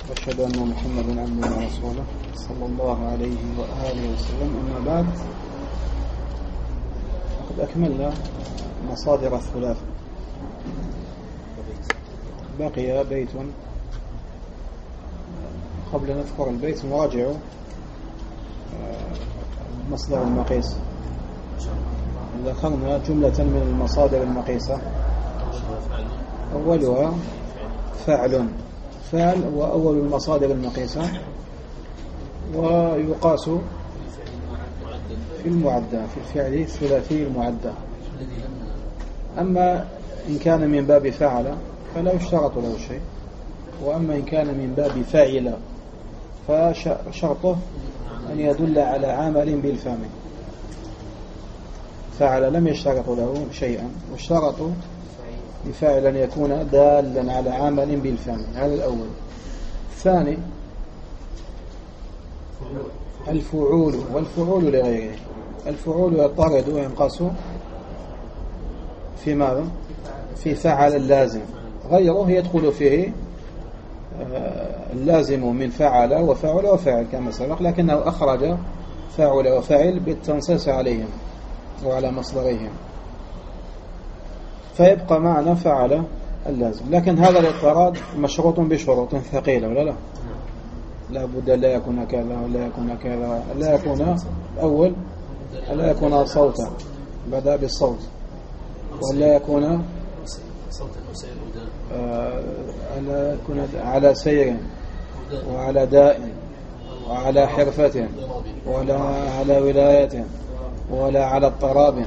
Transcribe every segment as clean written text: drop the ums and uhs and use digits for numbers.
وأشهد أن محمدا عبده ورسوله صلى الله عليه وآله وسلم. أما بعد، وقد أكملنا مصادر الثلاثة. بقي بيت قبل نذكر البيت نراجع مصدر المقيس. ذكرنا جملة من المصادر المقيسة، أولها فعل هو أول المصادر المقيسة، ويقاس في المعدى في الفعل الثلاثي المعدى. أما إن كان من باب فعل فلا يشترط له شيء، وأما إن كان من باب فاعل فشرطه أن يدل على عمل بالفم. فعل لم يشترط له شيئا، واشترط لفاعل أن يكون دالا على عمل بالفم. هذا الأول. الثاني الفعول، والفعول لغيره. الفعول يطرد وينقص في ماذا؟ في فعل اللازم. غيره يدخل فيه اللازم من فعل وفعل وفعل كما سبق، لكنه أخرج فاعل وفاعل بالتنصيص عليهم وعلى مصدرهم، فيبقى معنا فعل اللازم. لكن هذا الاضطراد مشروط بشروط ثقيلة، ولا لا؟ لا بد لا يكون كذا ولا يكون كذا، لا يكون أول، لا يكون صوتا بدأ بالصوت، ولا يكون على سير وعلى داء وعلى حرفة ولا على ولاية ولا على اضطراب.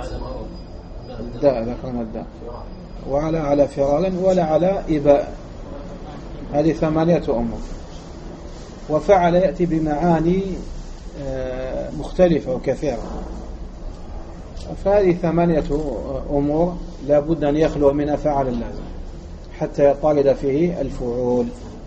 الداء ذكرنا الداء، وعلى على فرار ولا على إباء. هذه 8 أمور. وفعل يأتي بمعاني مختلفة وكثيرة، فهذه 8 أمور لا بد أن يخلو منها فعل اللازم حتى يطارد فيه الفعول.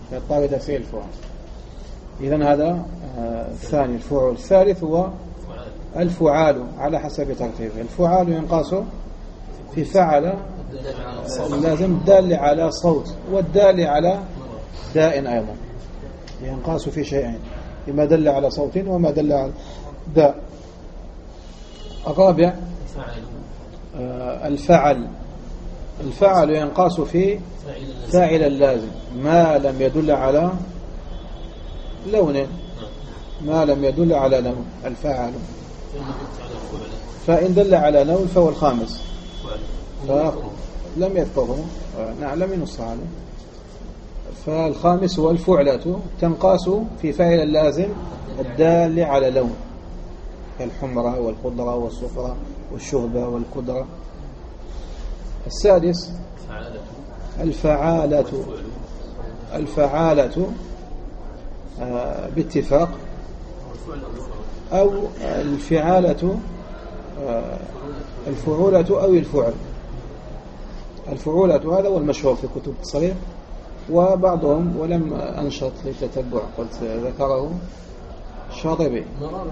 إذن هذا الثاني الفعول. الثالث هو الفعال على حسب ترتيبه. الفعال ينقاس في فعل اللازم الدال على صوت والدال على داء أيضا، ينقاس في شيئين، إما دل على صوت وما دل على داء. الرابع الفعل ينقاس في فاعل اللازم ما لم يدل على لون، الفاعل. فإن دل على لون فهو الخامس، لم يذكره، لم ينص عليه. فالخامس هو الفعلة، تنقاس في فاعل اللازم الدال على لون، كالحمرة والخضرة والصفرة والشهبة والقدرة. السادس الفعالة باتفاق، أو الفعالة الفعولة أو الفعل. الفعولة هذا هو المشهور في كتب التصريف، وبعضهم ولم أنشط لتتبع قلت ذكره الشاطبي،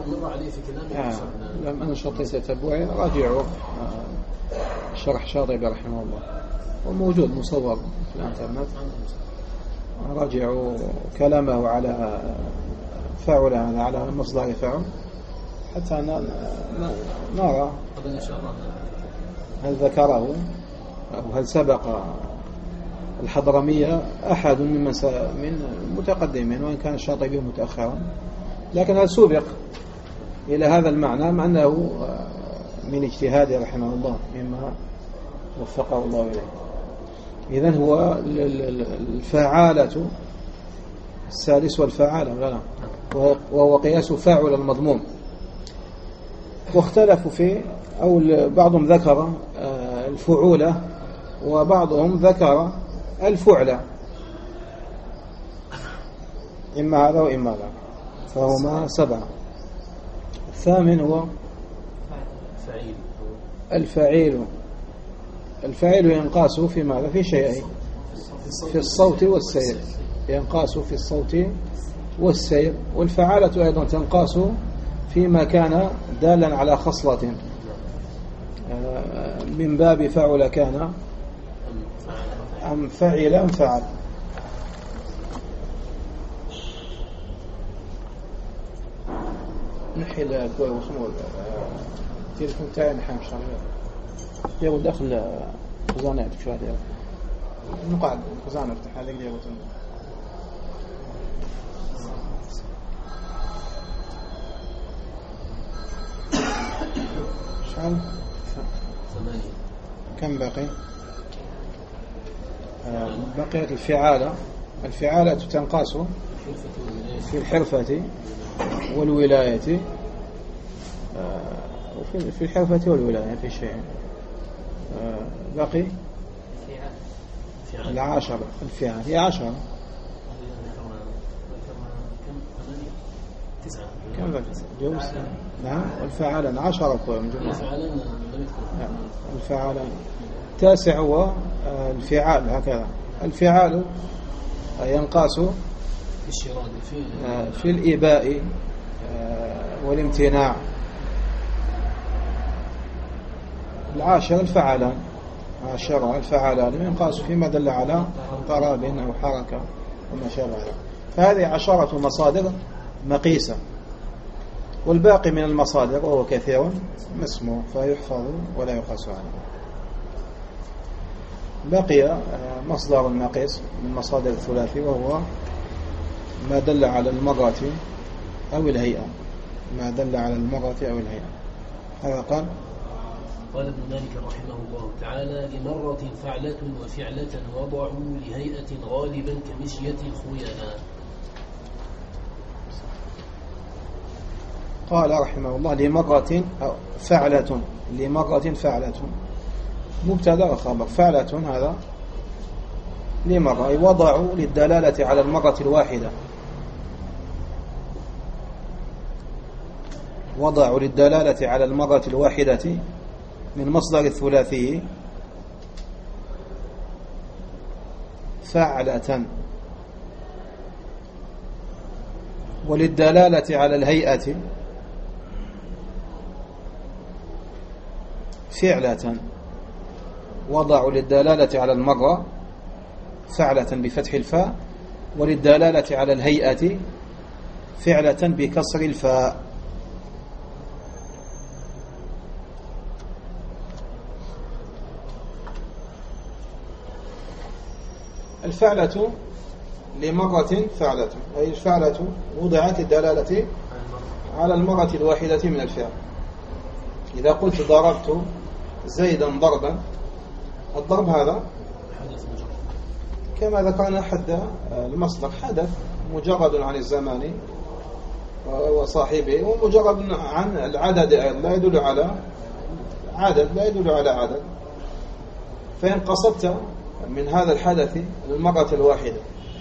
لم أنشط لتتبعه. راجعوا شرح شاطبي رحمه الله، وموجود مصور في الانترنت. راجعوا كلامه على فاعل، على مصدر فاعل، حتى نرى هل ذكره أو هل سبق الحضرمية أحد من المتقدمين، وإن كان الشاطبي متأخرا، لكن هل سبق إلى هذا المعنى، مع أنه من اجتهاده رحمه الله مما وفقه الله إليه. إذن هو الفعالة السادس والفعالة، لا وهو قياس فاعل المضموم. واختلفوا فيه، أو بعضهم ذكر الفعولة وبعضهم ذكر الفعلة، إما هذا وإما هذا، فهما 7. الثامن هو الفعيل ينقاس في ماذا؟ في شيئين، في الصوت والسير. ينقاس في الصوت والسير. والفعالة أيضا تنقاس فيما كان دالا على خصلة، من باب فعل كان أم فعل أم فعل. نحي الكوي وخمول تليفون تاعي نحي مش عارف يقول داخل خزانة شو هذا نقعد خزانة افتح هذا اللي يقول شحال 8 كم باقي بقيت الفعالة تنقاس في الحرفة والولاية وفي الحرفة والولاية في شيء بقي العاشرة الفعال هي 10 كم بقي جوز نعم والفعالان 10 الفعالان 9 هو الفعال هكذا الفعال ينقاس في الإباء والامتناع 10 الفعالان 10 الفعالان ينقاس فيما دل على قراب أو حركة وما شابه ذلك فهذه 10 مصادر مقيسة والباقي من المصادر وهو كثير مسموع فيحفظ ولا يقاس عليه بقي مصدر المقيس من مصادر الثلاثي وهو ما دل على المرة أو الهيئة ما دل على المرة أو الهيئة هذا قال ابن مالك رحمه الله تعالى لمرة فعلة وفعلة وضعوا لهيئة غالبا كمشية الخيلاء قال رحمه الله لمرة فعلة لمرة فعلة مبتدا وخبر فعلة هذا لمرة وضعوا للدلالة على المرة الواحدة وضعوا للدلالة على المرة الواحدة من مصدر الثلاثي فعلة وللدلالة على الهيئة فعلة وضعوا للدلالة على المرة فعلة بفتح الفاء وللدلالة على الهيئة فعلة بكسر الفاء الفعلة لمرة فعلة أي الفعلة وضعت الدلالة على المرة الواحدة من الفعل إذا قلت ضربت زيدا ضربا الضرب هذا كما ذكرنا حد المصدر حدث مجرد عن الزمان وصاحبه ومجرد عن العدد لا يدل على عدد لا يدل على عدد فإن قصدت من هذا الحدث المرة الواحدة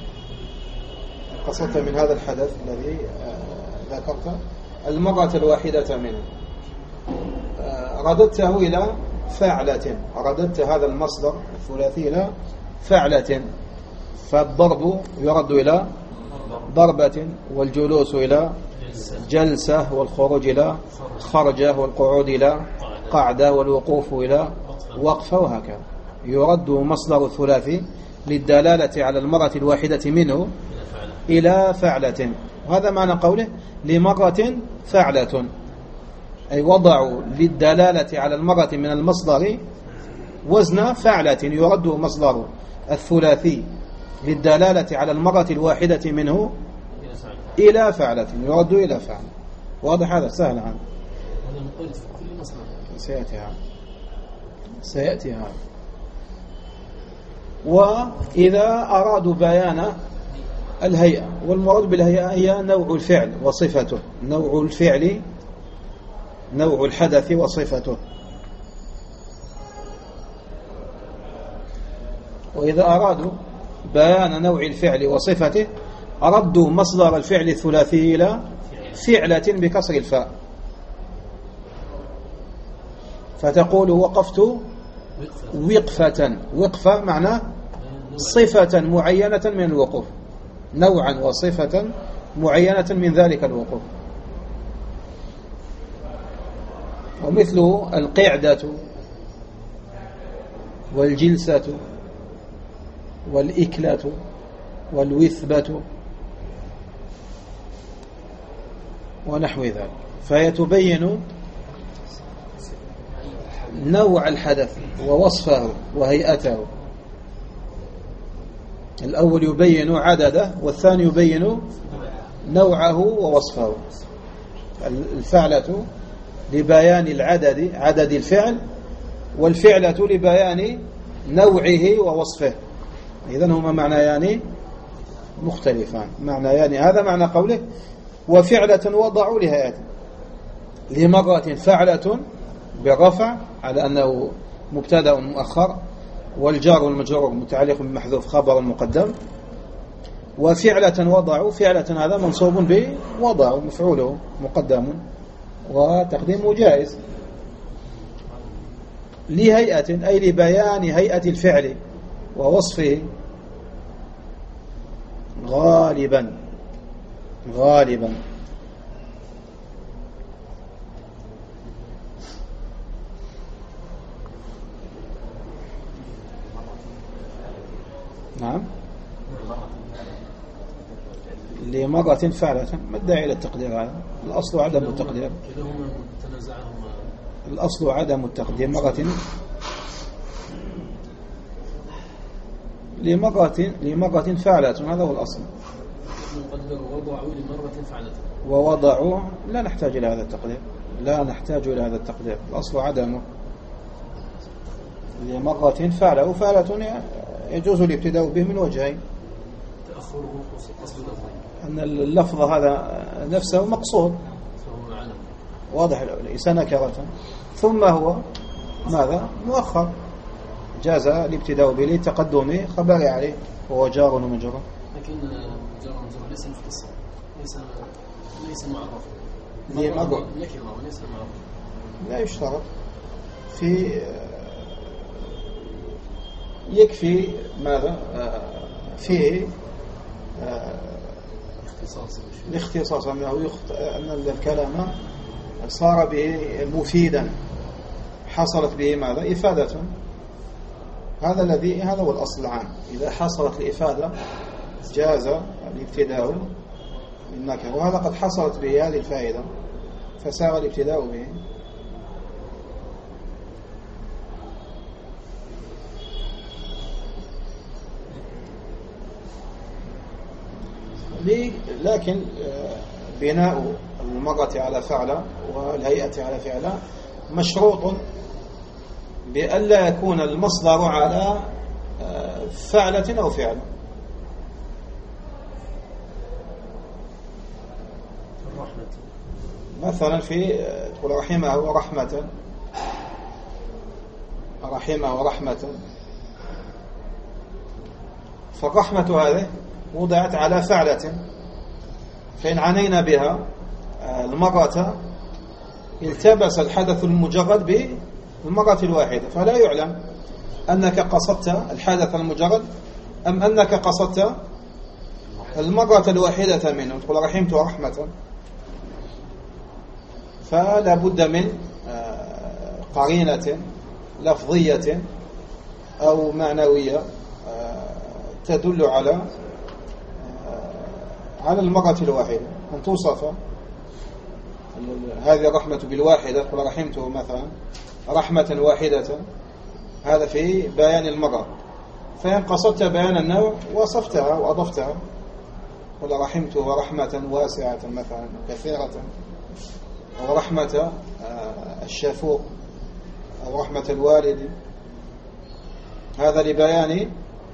قصدت من هذا الحدث الذي ذكرت المرة الواحدة منه رددته إلى فعلة رددت هذا المصدر الثلاثي إلى فعلة فالضرب يرد إلى ضربة والجلوس إلى جلسة والخروج إلى خرجة والقعود إلى قعدة والوقوف إلى وقفة وهكذا يرد مصدر الثلاثي للدلالة على المرة الواحدة منه إلى فعلة وهذا معنى قوله لمرة فعلة أي وضعوا للدلالة على المرة من المصدر وزن فعلة يرد مصدر الثلاثي للدلالة على المرة الواحدة منه إلى فعلة يرد إلى فعلة واضح هذا سهل عنه سيأتي هذا وإذا أرادوا بيان الهيئة والمراد بالهيئة هي نوع الفعل وصفته نوع الفعل نوع الحدث وصفته وإذا أرادوا بيان نوع الفعل وصفته أردوا مصدر الفعل الثلاثي إلى فعلة بكسر الفاء فتقول وقفت وقفة معناه صفة معينة من الوقوف نوعا وصفة معينة من ذلك الوقوف ومثل القعدة والجلسة والإكلة والوثبة ونحو ذلك فهي تبين نوع الحدث ووصفه وهيئته. الأول يبين عدده، والثاني يبين نوعه ووصفه. الفعلة لبيان العدد، عدد الفعل، والفعلة لبيان نوعه ووصفه. إذن هما معنيان مختلفان، معنيان. هذا معنى قوله وفعلة وضعوا لهيئة. لمرة فعلة بالرفع على أنه مبتدأ مؤخر، والجار والمجرور متعلق بمحذوف خبر مقدم. وفعلة وضعوا، فعلة هذا منصوب بوضعوا، مفعوله مقدم وتقديمه جائز. لهيئة أي لبيان هيئة الفعل ووصفه غالبا. نعم. لمرة فعلة، ما الداعي إلى التقدير هذا؟ الأصل عدم التقدير. الأصل عدم التقدير. لمرة فعلة، هذا هو الأصل. ووضعوا لا نحتاج إلى هذا التقدير، الأصل عدمه. لمرة فعلة، وفعلة يجوز الابتداء به من وجهين: أن اللفظ هذا نفسه مقصود واضح، ليس نكرة، ثم هو ماذا؟ مؤخر، جاز الابتداء به لتقدم خبر عليه، وهو جار ومجرور. لكن جار ومجرور ليس مختصا، ليس معرفا، وليس معرفا. لا يشترط في، يكفي ماذا فيه الاختصاص، أن الكلام صار به مفيدا، حصلت به ماذا؟ إفادة. هذا هو الأصل العام. إذا حصلت الإفادة جاز الابتداء بالنكرة، وهذا قد حصلت به هذه الفائدة فسار الابتداء به. لكن بناء المرة على فعلة والهيئة على فعلة مشروط بألا يكون المصدر على فعلة أو فعل. مثلا في تقول رحمه ورحمة، فالرحمة هذه وضعت على فعلة، فإن عنينا بها المرة التبس الحدث المجرد بالمرة الواحدة، فلا يعلم أنك قصدت الحدث المجرد أم أنك قصدت المرة الواحدة منه. تقول رحمت ورحمة، فلا بد من قرينة لفظية أو معنوية تدل على المرة الواحدة، أن توصف هذه الرحمة بالواحدة. تقول رحمته مثلا رحمة واحدة، هذا في بيان المرة. فإن قصدت بيان النوع وصفتها وأضفتها، تقول رحمته رحمة واسعة مثلا كثيرة، أو رحمة الشفوق، أو رحمة الوالد، هذا لبيان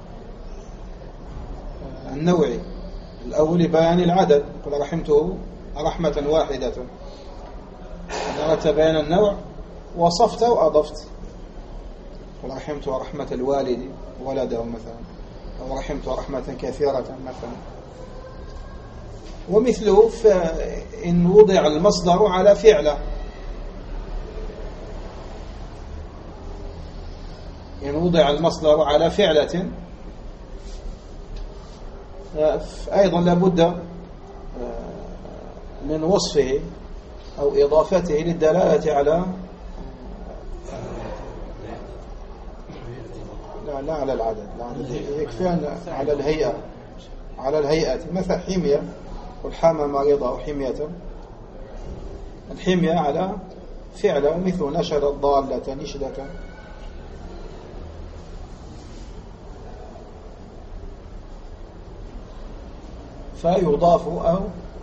النوع. الأول لبيان العدد، قل رحمته رحمة واحدة، أردت بيان النوع وصفت وأضفت. قل رحمته رحمة الوالد ولده مثلا، أو رحمته رحمة كثيرة مثلا. ومثله إن وضع المصدر على فعله، إن وضع المصدر على فعلة أيضا لابد من وصفه أو إضافته للدلالة على لا على العدد، يكفي على الهيئة، على الهيئة. مثل حمية، والحامة مريضة أو حمية، الحمية على فعلة مثل نشد الضالة نشدة. فيضاف أو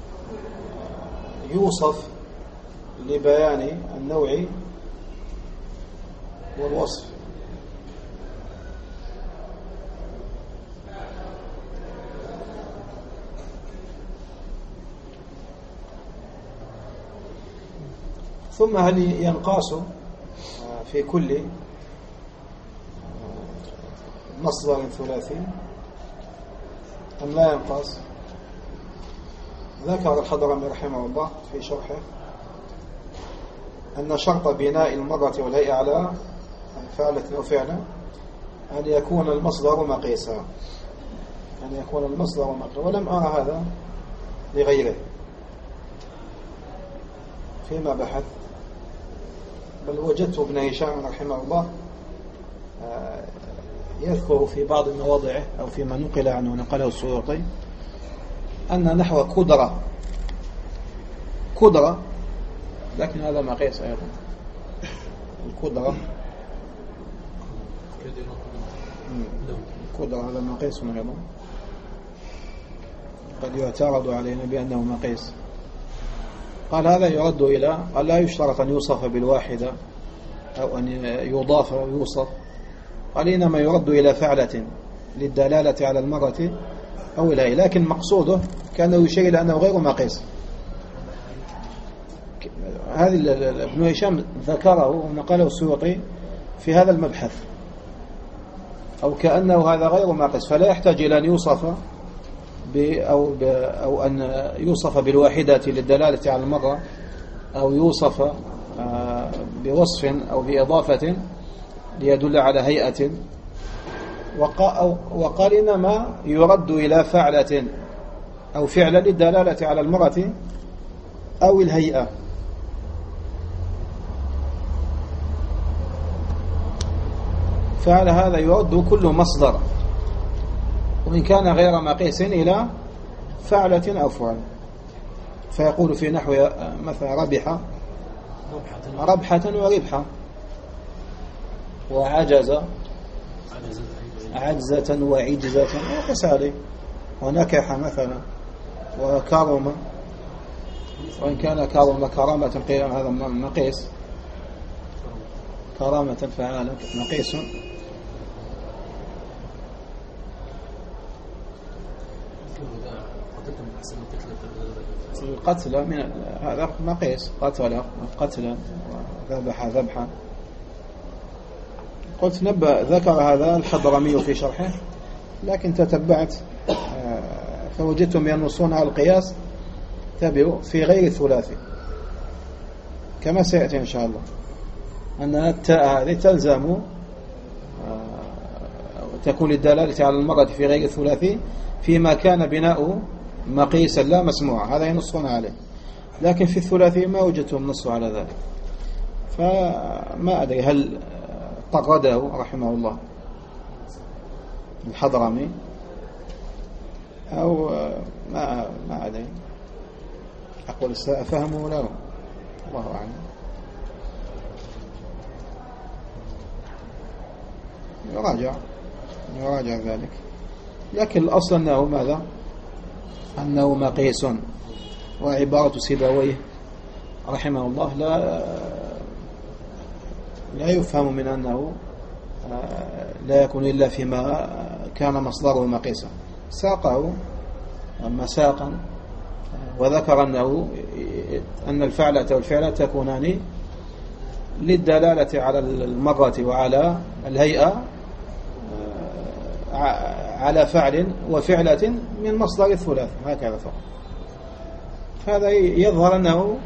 يوصف لبيان النوع والوصف. ثم هل ينقاس في كل مصدر ثلاثي أم لا ينقاس؟ ذكر الحضرمي رحمه الله في شرحه أن شرط بناء المرة والهيئة على فعلة أو فعلا أن يكون المصدر مقيسا، أن يكون المصدر مقيسا، ولم أرى هذا لغيره فيما بحث، بل وجدت ابن هشام رحمه الله يذكر في بعض مواضعه أو فيما نقل عنه نقله السيوطي أن نحو قدرة، لكن هذا مقيس أيضا. القدرة هذا مقيس أيضا، قد يعترض علينا بأنه مقيس. قال هذا يرد إلى، قال لا يشترط أن يوصف بالواحدة أو أن يضاف أو يوصف، قال إنما يرد إلى فعلة للدلالة على المرة أو الهيئة، لكن مقصوده كأنه يشير إلى أنه غير مقيس. هذه ابن هشام ذكره ونقله السيوطي في هذا المبحث، أو كأنه هذا غير مقيس، فلا يحتاج إلى أن يوصف أو أن يوصف بالواحدة للدلالة على المرة، أو يوصف بوصف أو بإضافة ليدل على هيئة. وقال إنما يرد إلى فعلة أو فعل للدلالة على المرة أو الهيئة. فعلى هذا يرد كل مصدر وإن كان غير مقيس إلى فعلة أو فعل. فيقول في نحو مثلا ربح ربحة وربحة، وعجز عجزة وعجزة وكسالي، ونكح مثلا وكرم، وإن كان كرم كرامة قيل هذا مقيس، كرامة فعالة مقيس. القتل من هذا مقيس، قتلا وذبح ذبحا. قلت ذكر هذا الحضرمي في شرحه، لكن تتبعت فوجدتم ينصون على القياس تبعوا في غير الثلاثي، كما سيأتي إن شاء الله أن التاء هذه تلزم تكون الدلالة على المرة في غير الثلاثي فيما كان بناؤه مقيسا لا مسموعا، هذا ينصون عليه. لكن في الثلاثي ما وجدتهم نصوا على ذلك، فما أدري هل طرده رحمه الله الحضرمي أو ما أدري، أقول فهمه له، الله أعلم. يراجع ذلك، لكن الأصل أنه ماذا؟ أنه مقيس. وعبارة سيبويه رحمه الله لا يفهم من أنه لا يكون إلا فيما كان مصدره مقيسا. ساقه مساقا وذكر أن الفعلة والفعلة تكونان للدلالة على المرة وعلى الهيئة على فعل وفعلة من مصدر الثلاث، هكذا فقط. هذا يظهر أنه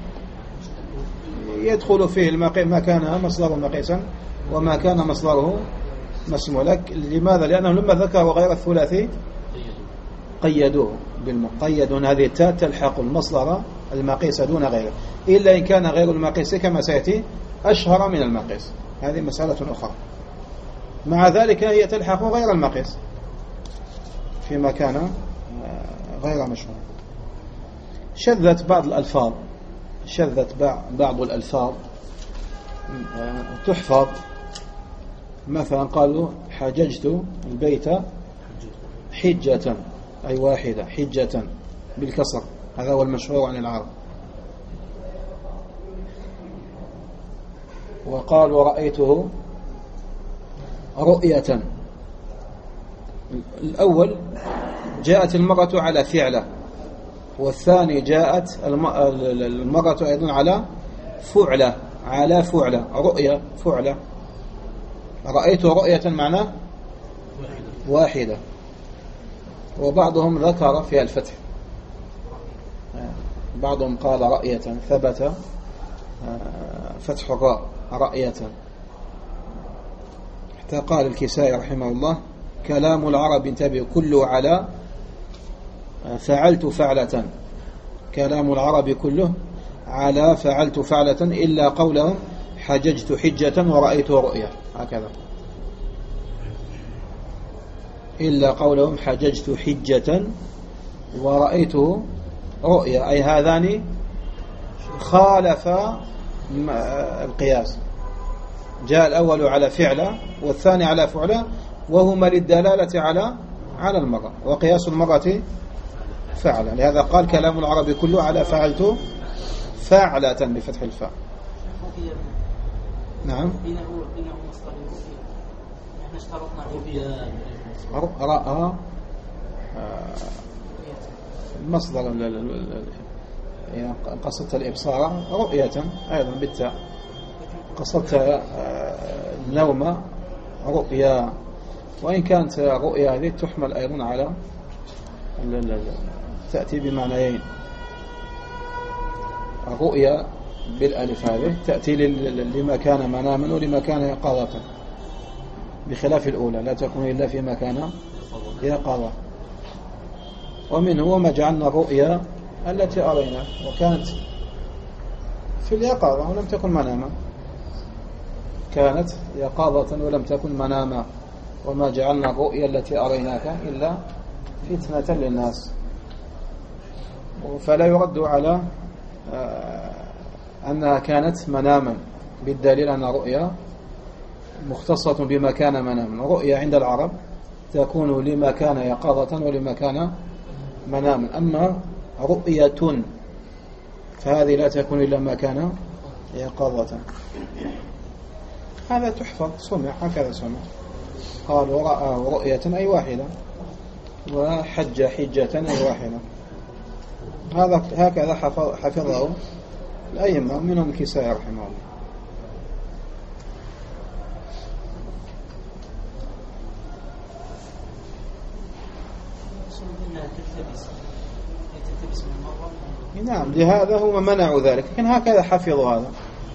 يدخل فيه ما كان مصدره مقيسا وما كان مصدره مسموع. لماذا؟ لأنهم لما ذكروا غير الثلاثي قيدوه بالمقيد، هذه التاء تلحق المصدر المقيس دون غيره، إلا إن كان غير المقيس كما سيأتي أشهر من المقيس، هذه مسألة أخرى. مع ذلك هي تلحق غير المقيس فيما كان غير مشهور. شذت بعض الألفاظ شذت بعض الألفاظ تحفظ. مثلا قالوا حججت البيت حجة، أي واحدة، حجة بالكسر، هذا هو المشهور عن العرب. وقالوا رأيته رؤية. الأول جاءت المرة على فعلة، والثاني جاءت المرة أيضا على فعلة، على فعلة، رؤية فعلة. رأيت رؤية معناه واحدة. وبعضهم ذكر فيها الفتح، بعضهم قال رأية، ثبت فتح الراء رأية. حتى قال الكسائي رحمه الله: كلام العرب انتبه كله على فعلت فعلة، كلام العرب كله على فعلت فعلة إلا قولهم حججت حجة ورأيت رؤيا، هكذا. إلا قولهم حججت حجة ورأيت رؤيا، أي هذان خالف القياس. جاء الأول على فعلة والثاني على فعلة، وهما للدلالة على المرة، وقياس المرة فعلة. لهذا قال كلام العرب كله على فعلت فعلة بفتح الفاء. نعم. رأى المصدر قصدت الإبصار رؤية أيضا بالتاء، قصدت النوم رؤيا. وإن كانت رؤيا هذه تحمل أيضا على تأتي بمعنيين. الرؤيا بالألف هذه تأتي لما كان مناما ولما كان يقظة، بخلاف الأولى لا تكون إلا فيما كان يقظة. ومنه وما جعلنا الرؤيا التي أرينا، وكانت في اليقظة ولم تكن مناما، كانت يقظة ولم تكن مناما. وما جعلنا الرؤيا التي أريناك إلا فتنة للناس. فلا يرد على أنها كانت مناما، بالدليل أن الرؤيا مختصة بما كان مناما. رؤيا عند العرب تكون لما كان يقظة ولما كان مناما. أما رؤية فهذه لا تكون إلا ما كان يقظة. هذا تحفظ، سمع، هكذا سمع. قال ورأى رؤية أي واحدة، وحج حجة أي واحدة. هكذا حفظه الأئمة، منهم الكسائي رحمه الله. نعم، لهذا هم منعوا ذلك، لكن هكذا حفظوا هذا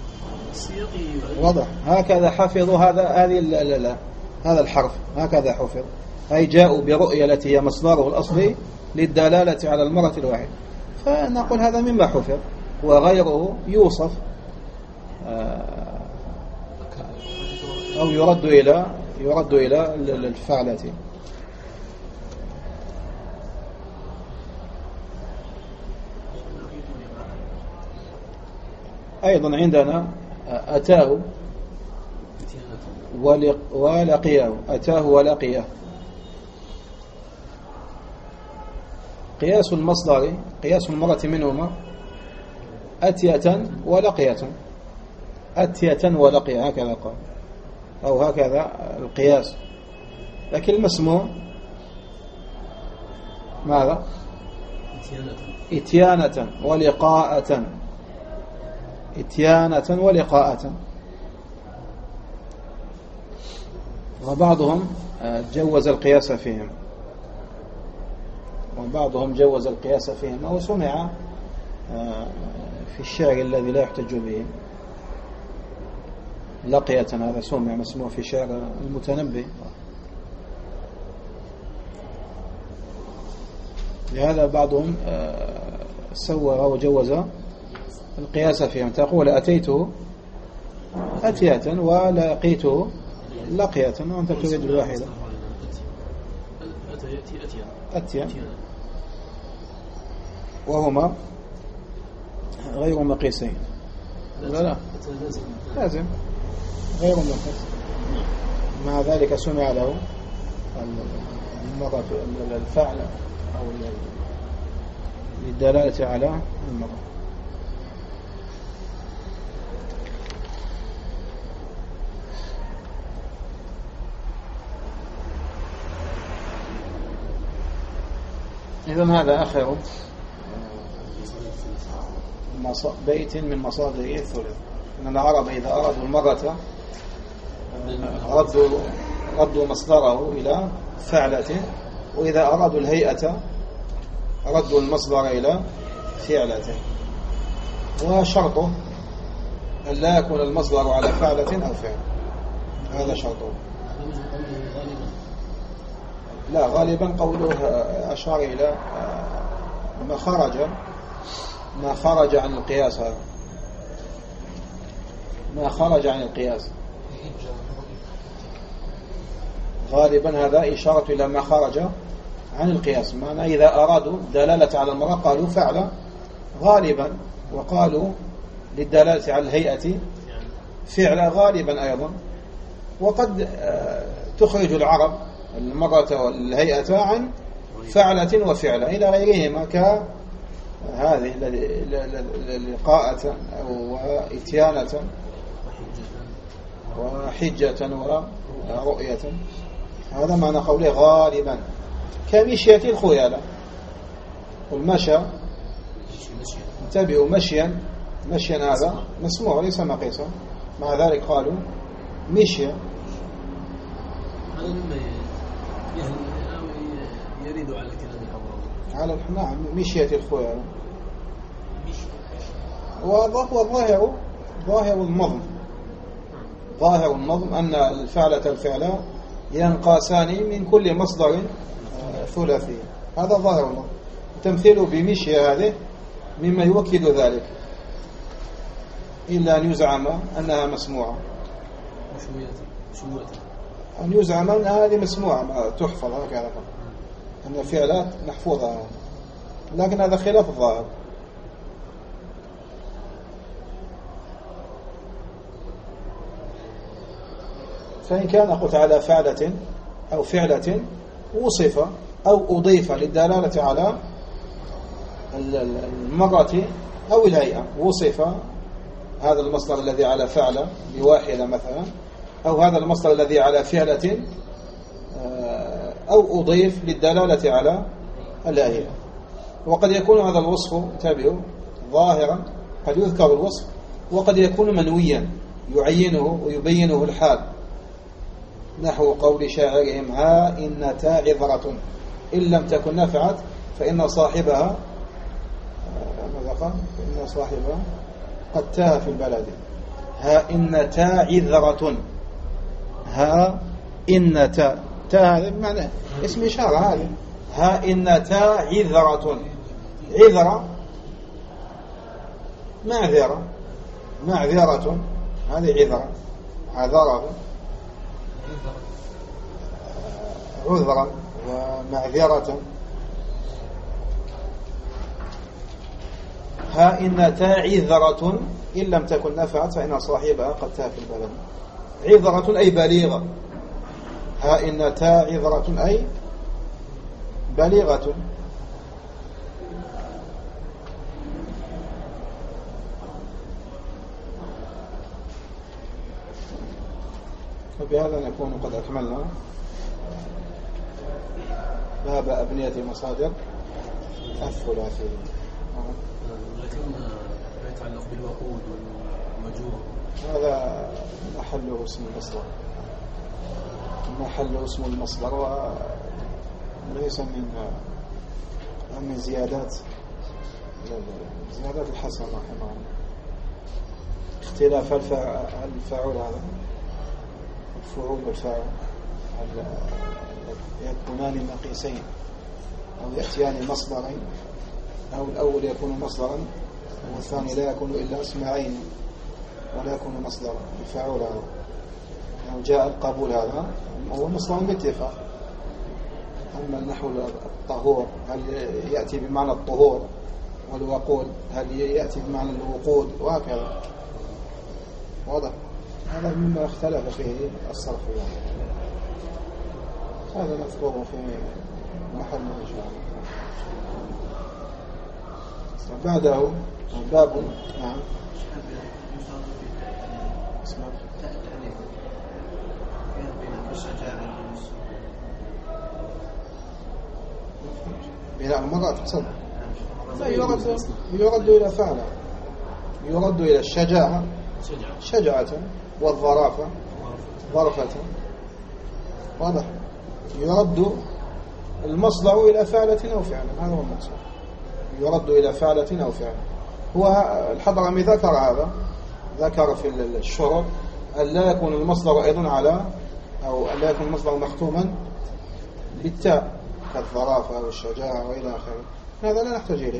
واضح، هكذا حفظوا هذا الحرف، هكذا حفظ. أي جاءوا برؤية التي هي مصدره الأصلي للدلالة على المرة الواحدة، فنقول هذا مما حفظ، وغيره يوصف أو يرد إلى الفعلة. أيضا عندنا أتاه ولقيه، أتاه ولقيه. قياس المصدر قياس المرة منهما أتية ولقية، أتية ولقية، هكذا قال، أو هكذا القياس. لكن المسموع ماذا؟ إتيانة ولقاءة، إتيانة ولقاءة. وبعضهم جوز القياس فيهم، وهو سمع في الشعر الذي لا يحتج به لقية، هذا سمع مسموع في شعر المتنبي. لهذا بعضهم سوى وجوز القياس فيهم، تقول أتيته أتية ولقيته لقية، وأنت تريد الواحدة. أتية، وهما غير مقيسين لا لازم غير مقيس. مع ذلك سمع له المرة الفعل أو للدلالة على المرة. إذن هذا آخر بيت من مصادر الثلاث. أن العرب إذا أرادوا المرة ردوا مصدره إلى فعلته، وإذا أرادوا الهيئة ردوا المصدر إلى فعلته. وشرطه أن لا يكون المصدر على فعلة أو فعل، هذا شرطه. لا، غالبا قوله أشار إلى ما خرج عن القياس. هذا ما خرج عن القياس غالبا هذا إشارة إلى ما خرج عن القياس. معنى إذا أرادوا دلالة على المرأة قالوا فعل غالبا، وقالوا للدلالة على الهيئة فعل غالبا أيضا. وقد تخرج العرب المرة والهيئة عن فعلة وفعلة إلى غيرهما، كهذه لقاءة وإتيانة وحجة ورؤية. هذا معنى قوله غالبا، كمشية الخيالة. والمشى انتبهوا، مشيا هذا مسموع ليس مقيسا. مع ذلك قالوا مشي. هذا مما يرد على كلام الحضاري على نعم مشية الخيالة. ظاهر النظم أن الفعل ينقاسان من كل مصدر ثلاثي. هذا ظاهر النظم. تمثيله بمشي هذه مما يؤكد ذلك، إلا أن يزعم أنها مسموعة، أن يزعم أن هذه مسموعة تحفظ هكذا، أن الفعلات محفوظة، لكن هذا خلاف الظاهر. فإن كان قلت على فعلة أو فعلة وصف أو أضيف للدلالة على المرة أو الهيئة، وصف هذا المصدر الذي على فعلة بواحدة مثلا، أو هذا المصدر الذي على فعلة، أو أضيف للدلالة على الهيئة. وقد يكون هذا الوصف انتبهوا ظاهرا، قد يذكر الوصف، وقد يكون منويا يعينه ويبينه الحال، نحو قول شاعرهم ها إنتا عذرة إن لم تكن نفعت فإن صاحبها فإن صاحبها قد تاه في البلد. ها إنتا عذرة، ها إنتا هذا بمعنى اسم إشارة. هذه ها إنتا عذرة، عذرة معذرة، هذه عذرة، عذره عذرا ومعذرة. ها إنتا عذرة إن لم تكن نفعت فإن صاحبها قد تاه في البلد. عذرة أي بليغة، ها إنتا عذرة أي بليغة. وبهذا نكون قد أكملنا باب أبنية مصادر الثلاثي. لكن ما يتعلق بالوقود والمجور هذا محله اسم المصدر، وليس من زيادات الحسن رحمه الله. اختلاف الفاعل، هذا الفعول والفاعل يكونان مقيسين أو يأتيان مصدرين، أو الأول يكون مصدرا والثاني لا يكون إلا اسم عين ولا يكون مصدرا. الفاعل هذا لو جاء القبول هذا هو مصدر باتفاق. أما نحو الطهور هل يأتي بمعنى الطهور والوقود هل يأتي بمعنى الوقود وهكذا. واضح؟ هذا مما اختلف فيه الصرفيون، هذا نذكره في محل الإجماع. بعده باب نعم اسمه بناء المرأة تصدق لا يرد إلى فعله، يرد إلى الشجاعة شجعة، والظرافة ظرفة. واضح؟ يرد المصدر إلى فعلة أو فعل، هذا هو المقصود، يرد إلى فعلة أو فعل. هو الحضرمي ذكر هذا، ذكر في الشرط أن لا يكون المصدر أيضا على، أو أن لا يكون المصدر مختوما بالتاء كالظرافة والشجاعة وإلى آخره. هذا لا نحتاج إليه،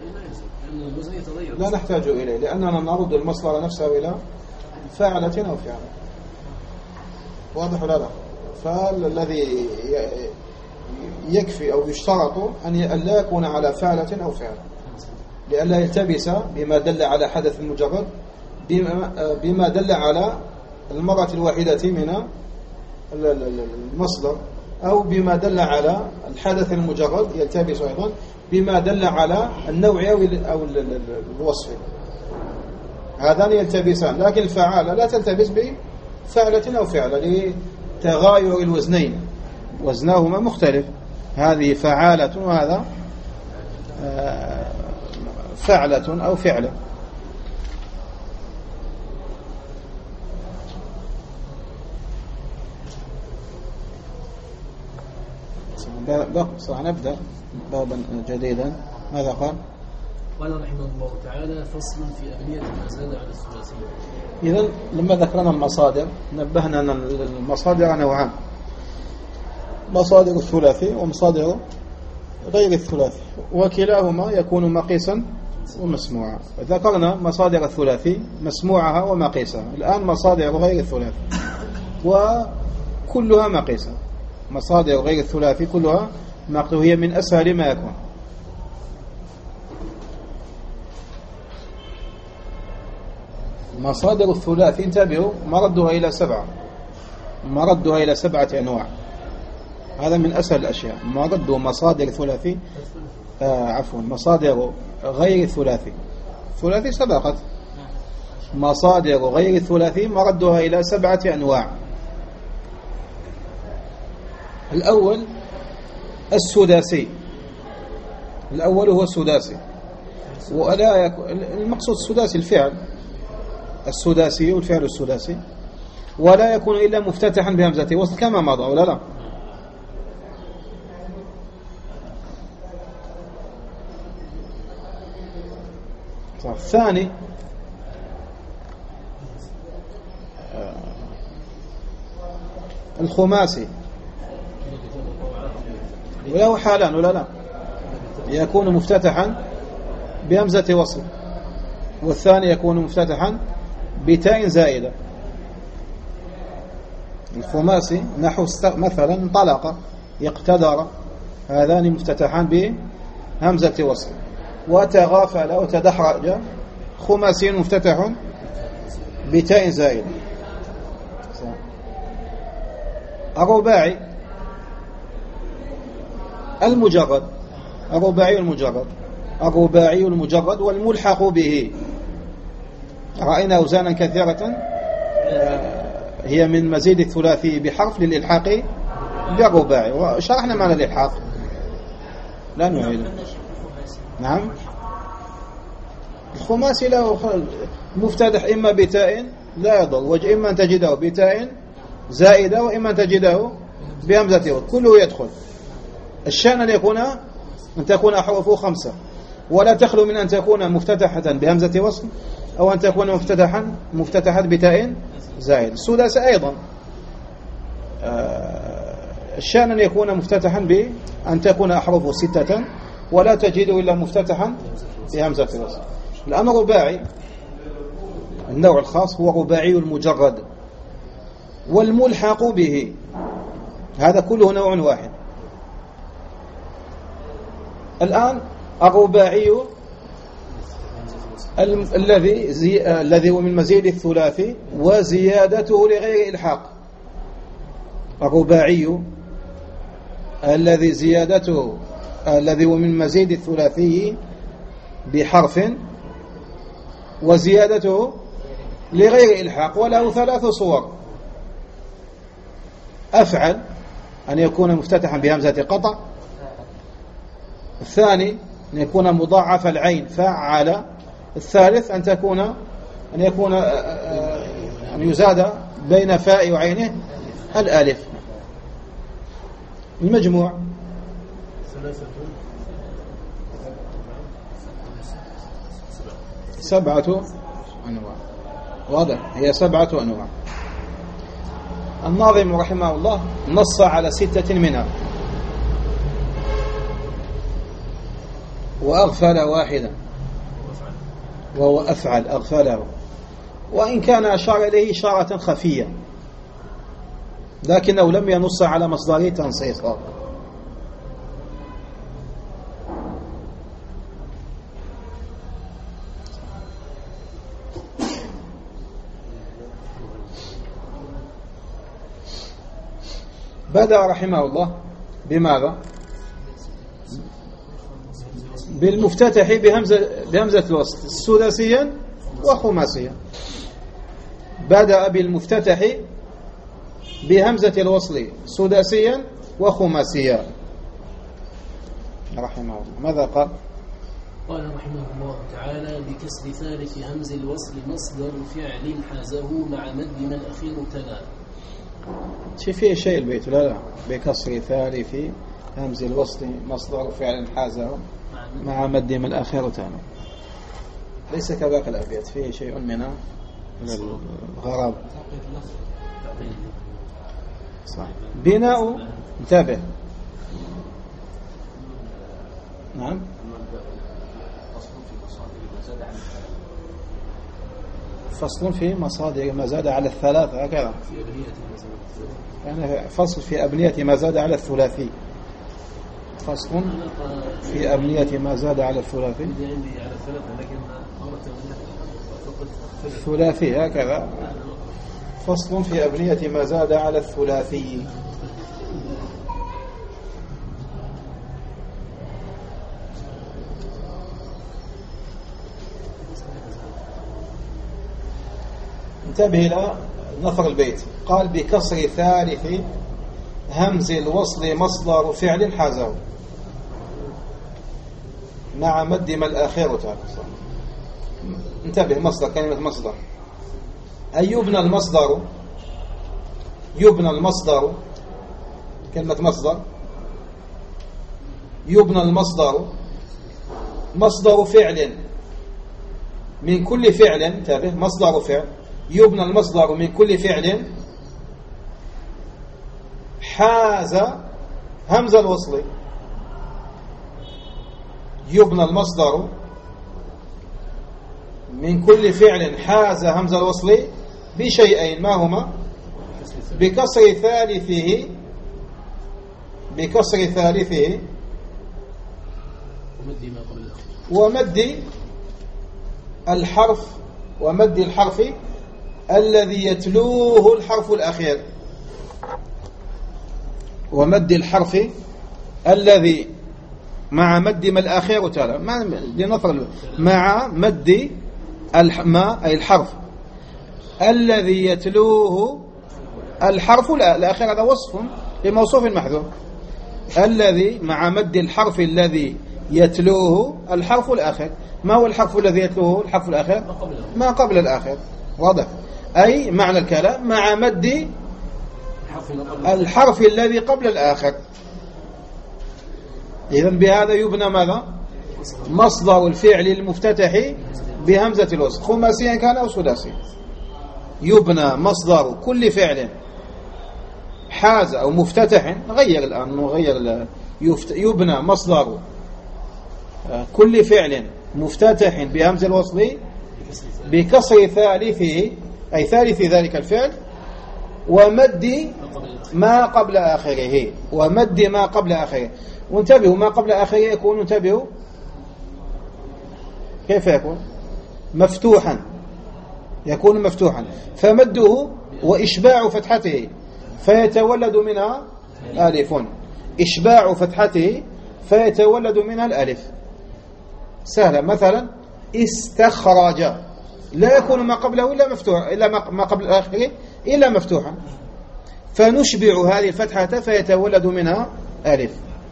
لا نحتاج إليه، لأننا نرد المصدر نفسه إلى فاعلة أو فعل. واضح ولا لا؟ فالذي يكفي أو يشترط أن لا يكون على فاعلة أو فعل، لئلا يلتبس بما دل على حدث مجرد بما دل على المرة الواحدة من المصدر، أو بما دل على الحدث المجرد يلتبس أيضا بما دل على النوع أو الوصف. هذان يلتبسان، لكن الفعالة لا تلتبس بفعلة أو فعلة لتغاير الوزنين، وزناهما مختلف، هذه فعالة وهذا فعلة أو فعلة. سنبدأ بابا جديدا. ماذا قال؟ قال رحمه الله تعالى: فصل في أبنية ما زاد على الثلاثي. إذن لما ذكرنا المصادر نبهنا أن المصادر نوعان: مصادر الثلاثي ومصادر غير الثلاثي، وكلاهما يكون مقيسا ومسموعا. ذكرنا مصادر الثلاثي مسموعها ومقيسها، الآن مصادر غير الثلاثي وكلها مقيسة. مصادر غير الثلاثي كلها مقيسة، هي من أسهل ما يكون. مصادر الثلاثي انتبهوا مردها إلى 7، مردها إلى 7 أنواع. هذا من أسهل الأشياء، مرد مصادر الثلاثي مصادر غير الثلاثي. ثلاثي سبقت، مصادر غير الثلاثي مردها إلى 7 أنواع. الأول السداسي، الأول هو السداسي، ولا المقصود السداسي الفعل السداسي والفعل السداسي، ولا يكون إلا مفتتحا بهمزة وصل كما مضى، ولا لا؟ الثاني الخماسي، وله حالان ولا لا؟ يكون مفتتحا بهمزة وصل، والثاني يكون مفتتحا بتاء زائدة. الخماسي نحو مثلا انطلق، اقتدر، هذان مفتتحان بهمزة وصل. وتغافل وتدحرج خماسي مفتتح بتاء زائدة. الرباعي المجرد، الرباعي المجرد، الرباعي المجرد والملحق به. رأينا أوزانا كثيرة هي من مزيد الثلاثي بحرف للإلحاق بالرباعي، وشرحنا معنى الإلحاق لا نعيد. نعم، الخماسي له مفتتح إما بتاء لا يضر وجه، إما أن تجده بتاء زائدة، وإما أن تجده بهمزة، كله يدخل. الشأن أن تكون حروفه 5، ولا تخلو من أن تكون مفتتحة بهمزة وصل، أو أن تكون مفتتحة بتاء زائد. السداسي أيضا الشأن أن يكون مفتتحا بأن تكون أحرفه 6، ولا تجده إلا مفتتحا بهمزة وصل. الآن رباعي النوع الخاص هو رباعي المجرد والملحق به، هذا كله نوع واحد. الآن الرباعي الذي هو من مزيد الثلاثي وزيادته لغير إلحاق. الرباعي الذي زيادته الذي هو من مزيد الثلاثي بحرف وزيادته لغير إلحاق، وله 3 صور. أفعل أن يكون مفتتحا بهمزة قطع. الثاني أن يكون مضاعف العين فعل. الثالث أن يزاد بين فاء وعينه الألف. المجموع 7 أنواع. واضح، هي 7 أنواع. الناظم رحمه الله نص على 6 منها وأغفل واحدا، وهو أفعل، أغفله، وإن كان أشار إليه إشارة خفية لكنه لم ينص على مصدره تنصيصا. بدأ رحمه الله بماذا؟ بالمفتتح بهمزة الوصل سداسيا وخماسيا. بدأ بالمفتتح بهمزة الوصل سداسيا وخماسيا رحمه الله. ماذا قال؟ قال رحمه الله تعالى: بكسر ثالث همز الوصل مصدر فعل حازه مع مد من أخير تلا. فيه شيء البيت؟ لا بكسر ثالث همز الوصل مصدر فعل حازه مع مد من الأخير تلا. ليس كذاك الأبيات، فيه شيء من الغراب. صح. بناء، انتبه. نعم. فصل في مصادر ما زاد على الثلاثة، هكذا يعني فصل في أبنية ما زاد على الثلاثي. فصل في أبنية ما زاد على الثلاثي. الثلاثي هكذا. فصل في أبنية ما زاد على الثلاثي. انتبه إلى نثر البيت. قال: بكسر ثالث همز الوصل مصدر فعل حازه مع مد ما الآخر تلا. انتبه، مصدر، كلمة مصدر أي يبنى المصدر. يبنى المصدر، كلمة مصدر، يبنى المصدر مصدر فعل من كل فعل. انتبه، مصدر فعل. يبنى المصدر من كل فعل حاز همز الوصل. يبنى المصدر من كل فعل حاز همز الوصل بشيئين، ما هما؟ بكسر ثالثه، بكسر ثالثه ومد الحرف، ومد الحرف الذي يتلوه الحرف الأخير. ومد الحرف الذي مع مد ما الأخير تلا، لنفر مع مد ما أي الحرف الذي يتلوه الحرف الأخير. هذا وصف لموصوف محذوف. الذي مع مد الحرف الذي يتلوه الحرف الآخر. ما هو الحرف الذي يتلوه الحرف الآخر؟ ما قبل الآخر. واضح؟ أي معنى الكلام مع مد الحرف الذي قبل الآخر. إذن بهذا يبنى ماذا؟ مصدر الفعل المفتتح بهمزة الوصل، خماسيا كان أو سداسيا. يبنى مصدر كل فعل حاز أو مفتتح. نغير الآن، نغير يبنى مصدر كل فعل مفتتح بهمزة الوصل بكسر ثالثه أي ثالث ذلك الفعل ومد ما قبل آخره. ومد ما قبل آخره. وانتبهوا، ما قبل آخره يكون، انتبهوا كيف يكون؟ مفتوحا، يكون مفتوحا، فمده وإشباع فتحته فيتولد منها ألف، إشباع فتحته فيتولد منها الألف. سهلة. مثلا استخرج لا يكون ما قبله إلا مفتوح، إلا ما قبل الآخر إلا مفتوحا، فنشبع هذه الفتحة فيتولد منها ألف.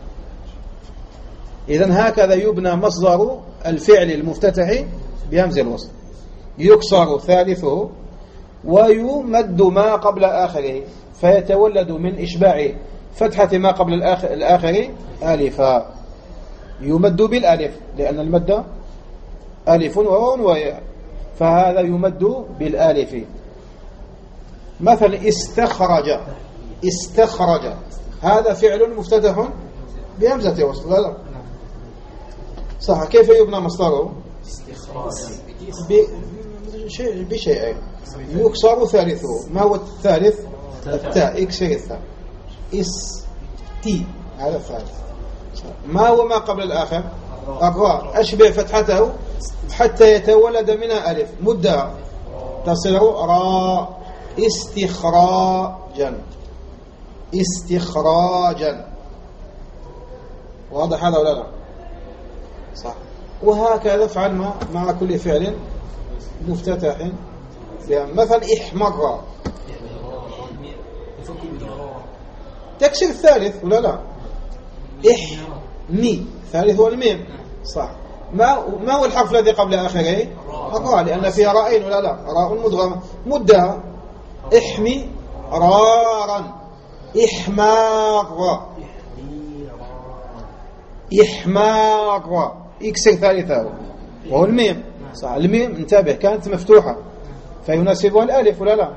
إذن هكذا يبنى مصدر الفعل المفتتح بهمز الوصل، يكسر ثالثه ويمد ما قبل آخره فيتولد من إشباع فتحة ما قبل الآخر ألفا، يمد بالألف لأن المد ألف وواو وياء، فهذا يمد بالألف. مثلا استخرج، استخرج هذا فعل مفتتح بهمزة وصل، لا صح. كيف يبنى مصدره؟ بشيء يكسر ثالثه. ما هو الثالث؟ التاء، يكسر الثاء، تي، هذا الثالث. ما هو ما قبل الآخر؟ الراء، أشبع فتحته حتى يتولد منها ألف، مدها تصير راء. استخراجا، استخراجا، واضح هذا ولا لا؟ صح. وهكذا افعل مع كل فعل مفتتح. مثلا احمر، تكسر الثالث ولا لا؟ احمي، ثالث هو الميم، صح. ما هو الحرف الذي قبل آخره؟ الراء، لأن فيها راءين ولا لا؟ راء مدغمة، مدها احمي رارا، احمار، احمار، يكسر ثالثه وهو الميم، صح. الميم انتبه كانت مفتوحة فيناسبها الألف ولا لا؟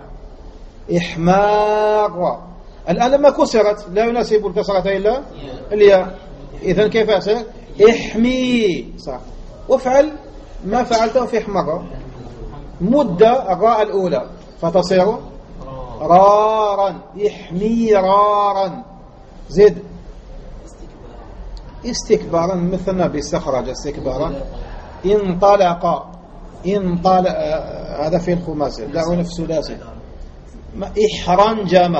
إحمار. الآن لما كسرت لا يناسب الكسرة إلا الياء، إذن كيف يصير؟ احمي، صح. وافعل ما فعلته في احمر، مد الراء الأولى فتصير رارا، احميرارا. زد استكبارا، مثلنا باستخرج استكبارا. انطلق، انطلق هذا في الخماسي، دعونا في السداسي. احرنجم،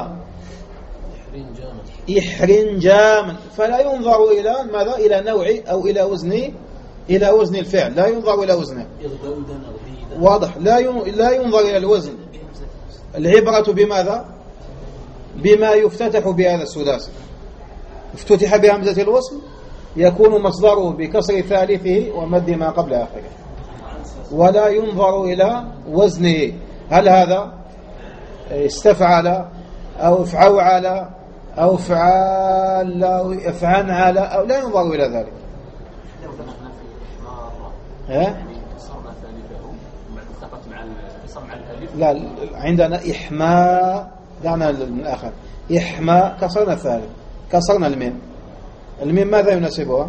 احرنجاما، فلا ينظر إلى ماذا؟ إلى نوع أو إلى وزن الفعل، لا ينظر إلى وزنه، واضح. لا ينظر إلى الوزن. العبرة بماذا؟ بما يفتتح بهذا السداسي. افتتح بهمزة الوصل يكون مصدره بكسر ثالثه ومد ما قبل آخره، ولا ينظر إلى وزنه، هل هذا استفعل أو افعوعل أو فعال أو افعنعل، أو لا ينظر إلى ذلك. لا، عندنا إحماء، دعنا الآخر. إحماء كسرنا الثالث، كسرنا الميم. الميم ماذا يناسبها؟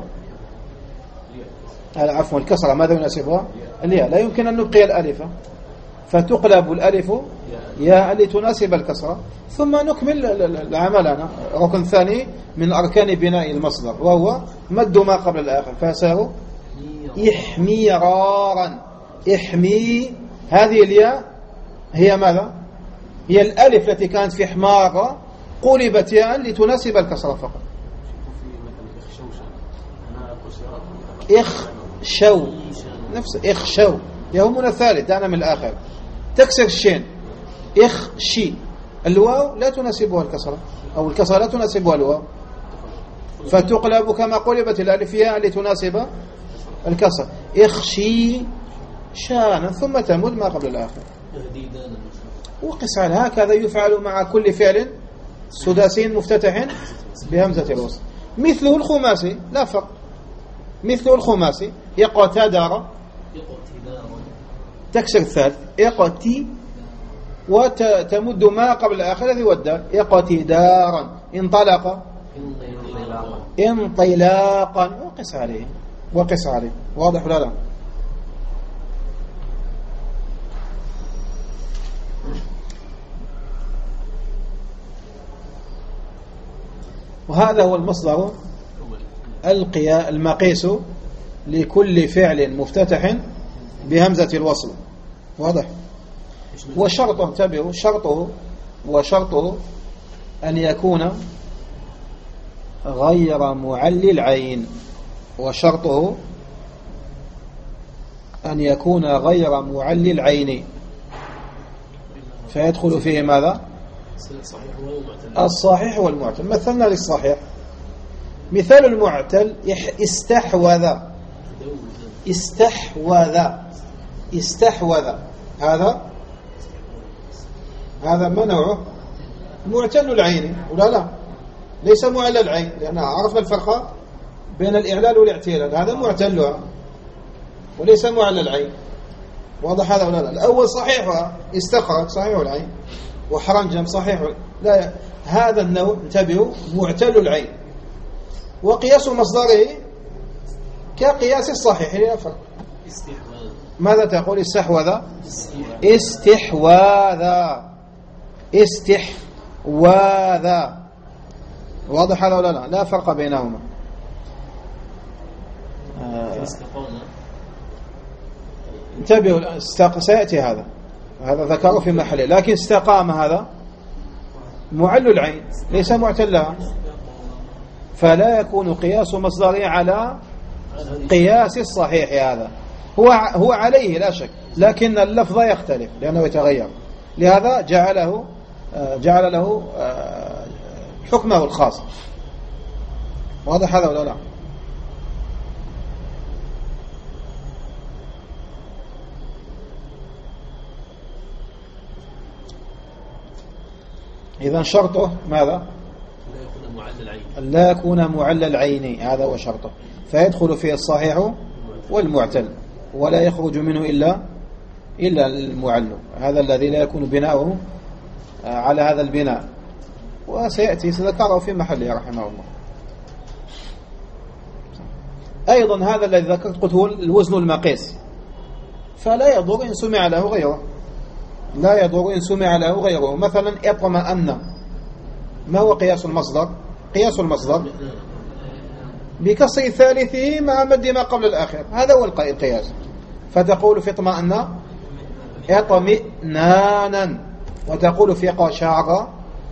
عفوا الكسرة ماذا يناسبها؟ الياء. لا يمكن أن نبقي الألف، فتقلب الألف ياء لتناسب الكسرة. ثم نكمل عملنا. ركن ثاني من أركان بناء المصدر وهو مد ما قبل الآخر، فيصير إحميرارا. إحمي، هذه الياء هي ماذا؟ هي الألف التي كانت في حمار، قلبت ياء لتناسب الكسرة فقط. اخشو، نفس اخشو، يهمنا الثالث، دعنا من الآخر. تكسر الشين، اخشي، الواو لا تناسبها الكسرة، أو الكسرة لا تناسبها الواو، فتقلب كما قلبت الألف ياء لتناسب الكسرة. اخشي شانا، ثم تمد ما قبل الآخر. وقس على هكذا يفعل مع كل فعل سداسي مفتتح بهمزة الوصل. مثله الخماسي، لا فرق. مثل الخماسي اقتدر، تكسر الثالث اقتي، وتمد ما قبل الآخر الذي ودى اقتدارا. انطلق، انطلاقا. وقس عليه، وقس عليه، واضح ولا لا؟ وهذا هو المصدر المقيس لكل فعل مفتتح بهمزة الوصل. واضح؟ وشرطه، انتبهوا، وشرطه أن يكون غير معل العين. وشرطه أن يكون غير معل العين، فيدخل فيه ماذا؟ الصحيح والمعتل. مثلنا للصحيح، مثال المعتل استحوذ. هذا ما نوعه؟ معتل العين ولا لا؟ ليس معلل العين، لأن عرفنا الفرق بين الإعلال والاعتلال. هذا معتلها وليس معلل العين. واضح هذا ولا لا؟ الأول صحيح، استخرج صحيح العين، وحرنجم صحيح. لا، هذا النوع انتبهوا معتل العين، وقياس مصدره كقياس الصحيح. لا فرق. ماذا تقول؟ استحوذ. واضح هذا ولا لا؟ لا فرق بينهما. انتبهوا، سيأتي هذا ذكره في محله. لكن استقام هذا معل العين ليس معتلها، فلا يكون قياس مصدره على قياس الصحيح. هذا هو عليه لا شك، لكن اللفظ يختلف لأنه يتغير. لهذا جعل له حكمه الخاص. واضح هذا ولا لا؟ إذن شرطه ماذا؟ لا يكون معل العين. هذا هو شرطه، فيدخل فيه الصحيح والمعتل، ولا يخرج منه إلا المعل. هذا الذي لا يكون بناؤه على هذا البناء، وسيأتي سذكره في محله رحمه الله. أيضا هذا الذي ذكرت قلت هو الوزن المقيس، فلا يضر إن سمع له غيره. مثلا اطمأن، ما هو قياس المصدر؟ قياس المصدر بكسر ثالثه مع مد ما قبل الآخر. هذا هو القياس. فتقول في اطمأن اطمئنانا، وتقول في قشعر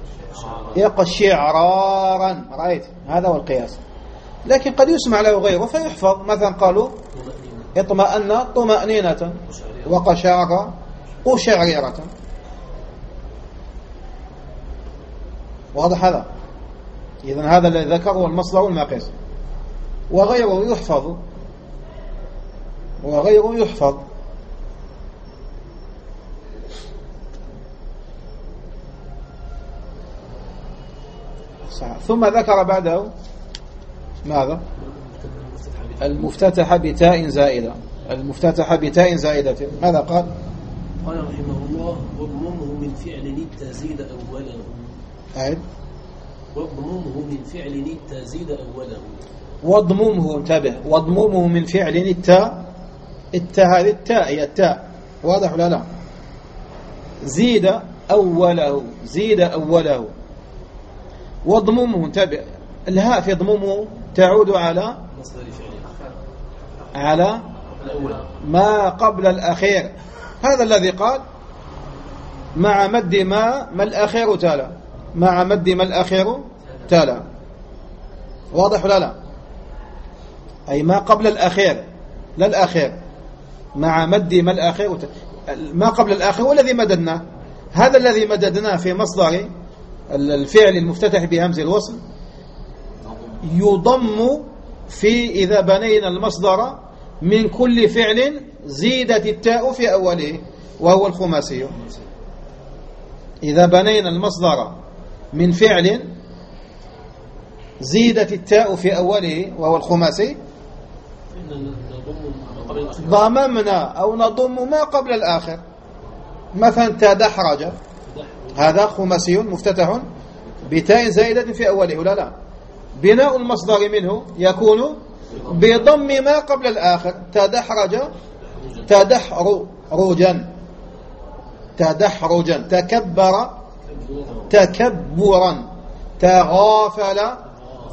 يقشعرارا. رأيت؟ هذا هو القياس. لكن قد يسمع له غيره فيحفظ. مثلا قالوا اطمأن طمأنينة، وقشعر قشعريرة. واضح هذا؟ إذن هذا الذي ذكره المصدر والمقيس، وغيره يحفظ. ثم ذكر بعده ماذا؟ المفتتح بتاء زائدة. ماذا قال؟ قال رحمه الله: واضممه من فعل التزيد أوله. واضممه من فعل التزيد أوله. واضممه، انتبه، واضممه من فعل التاء. هذه التاء هي التاء. واضح ولا لا؟ زيد أوله. واضممه، انتبه، الهاء في ضممه تعود على ما قبل الأخير. هذا الذي قال مع مد ما الأخير تالا. مع مد ما الأخير تالا. واضح ولا لا؟ أي ما قبل الأخير، لا الأخير. مع مد ما الأخير ما قبل الأخير والذي مددناه. هذا الذي مددناه في مصدر الفعل المفتتح بهمز الوصل يضم في إذا بنينا المصدر من كل فعل زيدت التاء في أوله وهو الخماسي. إذا بنينا المصدر من فعل زيدت التاء في أوله وهو الخماسي ضممنا أو نضم ما قبل الآخر. مثلا تدحرج، هذا خماسي مفتتح بتاء زائدة في أوله ولا لا؟ بناء المصدر منه يكون بضم ما قبل الآخر. تدحرج تدحرجا، تكبر تكبرا، تغافل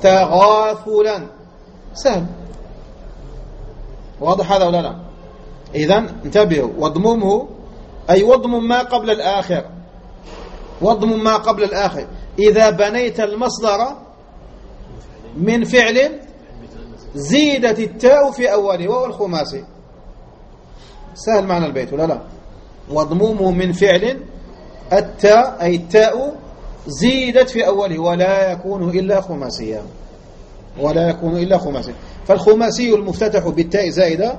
تغافلا. سهل. واضح هذا ولا لا؟ إذن انتبهوا، واضممه أي واضمم ما قبل الآخر، واضمم ما قبل الآخر إذا بنيت المصدر من فعل زيدت التاء في أوله وهو الخماسي. سهل معنى البيت ولا لا؟ واضممه من فعل التاء أي التاء زيدت في أوله ولا يكون إلا خماسيا، ولا يكون إلا خماسيا. فالخماسي المفتتح بالتاء زائدة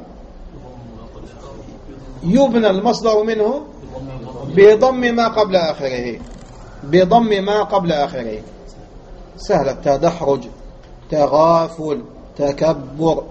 يبنى المصدر منه بضم ما قبل آخره، بضم ما قبل آخره. سهلة، تدحرج، تغافل، تكبر.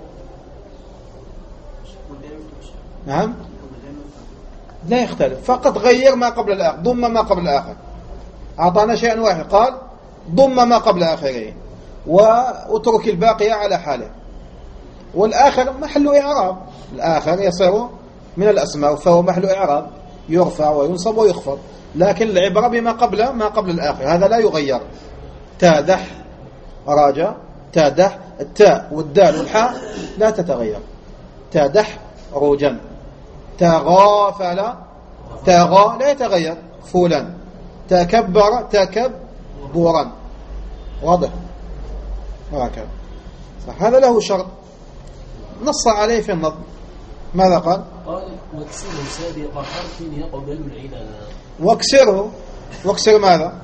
نعم لا يختلف، فقط غير ما قبل الآخر، ضم ما قبل الآخر. أعطانا شيئا واحد، قال ضم ما قبل آخره واترك الباقي على حاله. والآخر محل إعراب، الآخر يصير من الأسماء فهو محل إعراب، يرفع وينصب ويخفض، لكن العبرة بما قبل ما قبل الآخر، هذا لا يغير. تادح راجع، تادح، التاء والدال والحاء لا تتغير. تادح روجا، تغافل تغا لا يتغير فولا، تكبر تكبرا. واضح؟ وهكذا. هذا له شرط نص عليه في النظم. ماذا قال؟ قال واكسره سابق حرف يقبل العلل. واكسره، واكسر ماذا؟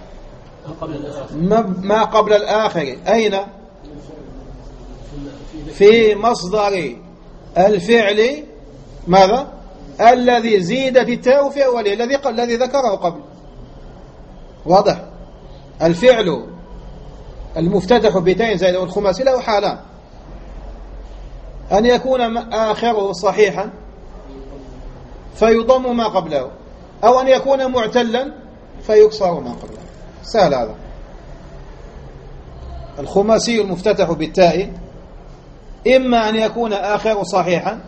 ما قبل الآخر. أين؟ في مصدر الفعل ماذا؟ الذي زيدت التاء في أوله، الذي ذكره قبل. واضح؟ الفعل المفتتح بتاء زائدة والخماسي له حالان: أن يكون آخره صحيحا فيضم ما قبله، أو أن يكون معتلا فيكسر ما قبله. سهل هذا. الخماسي المفتتح بالتاء إما أن يكون آخره صحيحا،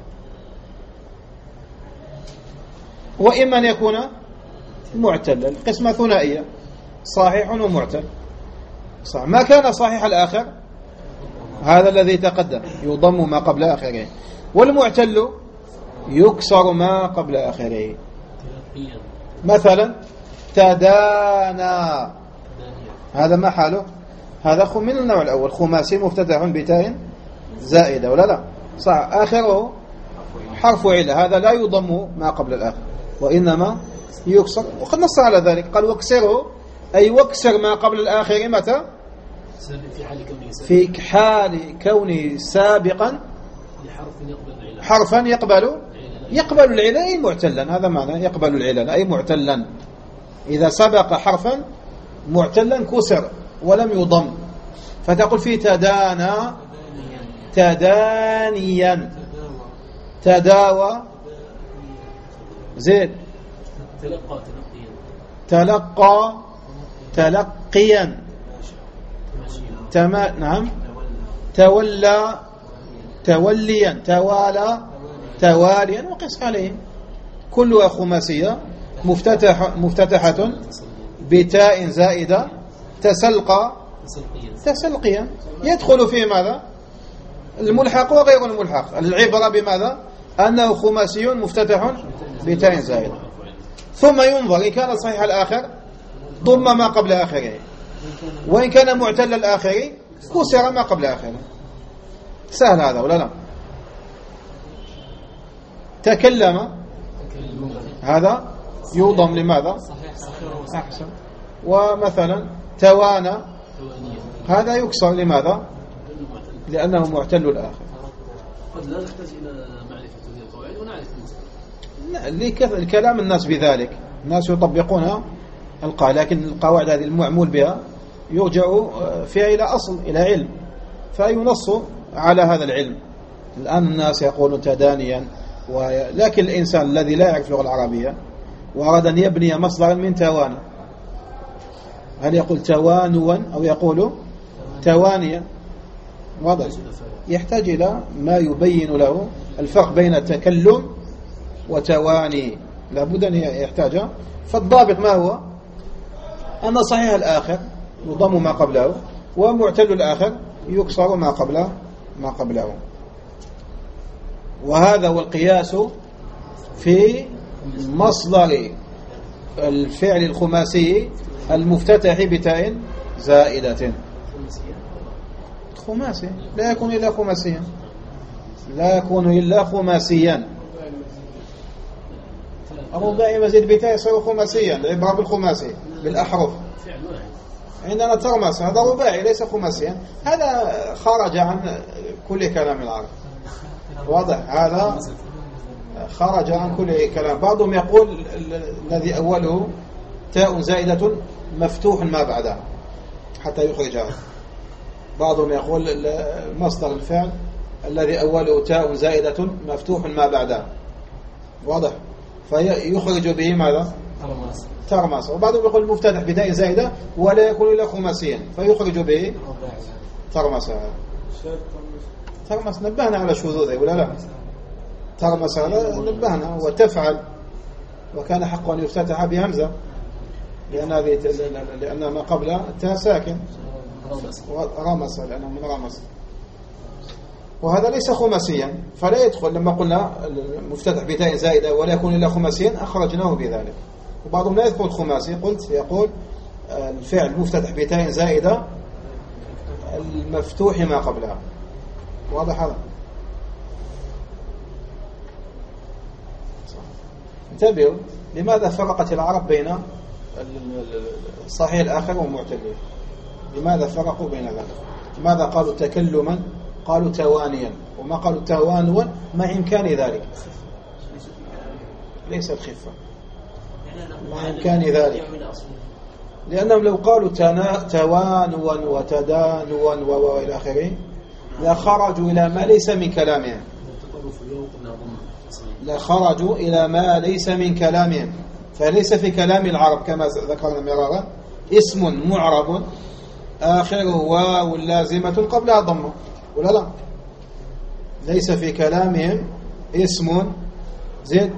وإما أن يكون معتلا. القسمة ثنائية، صحيح ومعتل. صح. ما كان صحيح الآخر هذا الذي تقدم يضم ما قبل آخره، والمعتل يكسر ما قبل آخره. مثلا تدانى، هذا ما حاله؟ هذا من النوع الأول، خماسي مفتتح بتاء زائدة ولا لا؟ صح. آخره حرف علة، هذا لا يضم ما قبل الآخر وإنما يكسر. وقد نص على ذلك، قال واكسره أي واكسر ما قبل الآخر. متى؟ في حال كونه سابقا حرفا يقبل العلة أي معتلا. هذا معنى يقبل العلة أي معتلا. إذا سبق حرفا معتلا كسر ولم يضم، فتقول فيه تدانى تدانيا، تداوى زيد، تلقى تلقيا، نعم، تولى توليا، توالى تواليا، وقس عليه. كلها خماسية مفتتحة بتاء زائدة، تسلقى تسلقيا. يدخل فيه ماذا؟ الملحق وغير الملحق. العبرة بماذا؟ أنه خماسي مفتتح بتاء زائدة. ثم ينظر إن كان صحيح الآخر ضم ما قبل آخره، وإن كان معتل الآخر كسر ما قبل آخره. سهل هذا ولا لا؟ تكلم، هذا يوضم لماذا؟ أحسن. ومثلا توانى، هذا يكسر لماذا؟ لأنه معتل الآخر. قد لا نحتاج إلى معرفة هذه القواعد ونعرف الكلام الناس بذلك، الناس يطبقونها القاعدة، لكن القواعد هذه المعمول بها يرجع فيها إلى أصل، إلى علم، فينص على هذا العلم. الآن الناس يقولون تدانيا، لكن الإنسان الذي لا يعرف اللغة العربية وأراد أن يبني مصدرا من توانى، هل يقول توانوا أو يقول توانيا؟ واضح. يحتاج إلى ما يبين له الفرق بين التكلم وتواني، لابد أن يحتاج. فالضابط ما هو؟ أن صحيح الآخر يضم ما قبله، ومعتل الآخر يكسر ما قبله. وهذا هو القياس في مصدر الفعل الخماسي المفتتح بتاء زائدة. خماسي لا يكون إلا خماسيا، لا يكون إلا خماسيا. الرباعي مزيد بتاء يصير خماسيا، العبرة بالخماسي بالأحرف. عندنا ترمس هذا رباعي ليس خماسيا، هذا خرج عن كل كلام العرب. واضح؟ هذا خرج عن كل كلام. بعضهم يقول الذي أوله تاء زائدة مفتوح ما بعدها حتى يخرجها. بعضهم يقول مصدر الفعل الذي أوله تاء زائدة مفتوح ما بعدها. واضح؟ فيخرج به ماذا؟ ترمس. وبعضهم يقول مفتتح بتاء زائدة ولا يكون إلا خماسيا فيخرج به ترمس. ترمس نبهنا على شذوذه ولا لا؟ ترمس هذا نبهنا. وتفعل وكان حق أن يفتتح بهمزة لأن ما قبل تاء ساكن، رمس لأنه من رمس، وهذا ليس خماسيا فلا يدخل. لما قلنا مفتتح بتاء زائدة ولا يكون إلا خماسيا أخرجناه بذلك. وبعضهم لا يذكر الخماسي، قلت يقول الفعل مفتتح بتاء زائدة المفتوح ما قبلها. واضح هذا؟ انتبهوا لماذا فرقت العرب بين الصحيح الآخر والمعتدل؟ لماذا فرقوا بين ذلك؟ لماذا قالوا تكلما قالوا توانيا وما قالوا توانوا مع إمكان ذلك؟ ليس الخفة مع إمكان ذلك، لأنهم لو قالوا توانوا وتدانوا وإلى آخره لخرجوا إلى ما ليس من كلامهم، لخرجوا إلى ما ليس من كلامهم. فليس في كلام العرب كما ذكرنا مرارا اسم معرب آخره واو لازمة قبلها ضمة، ولا لا؟ ليس في كلامهم اسم زد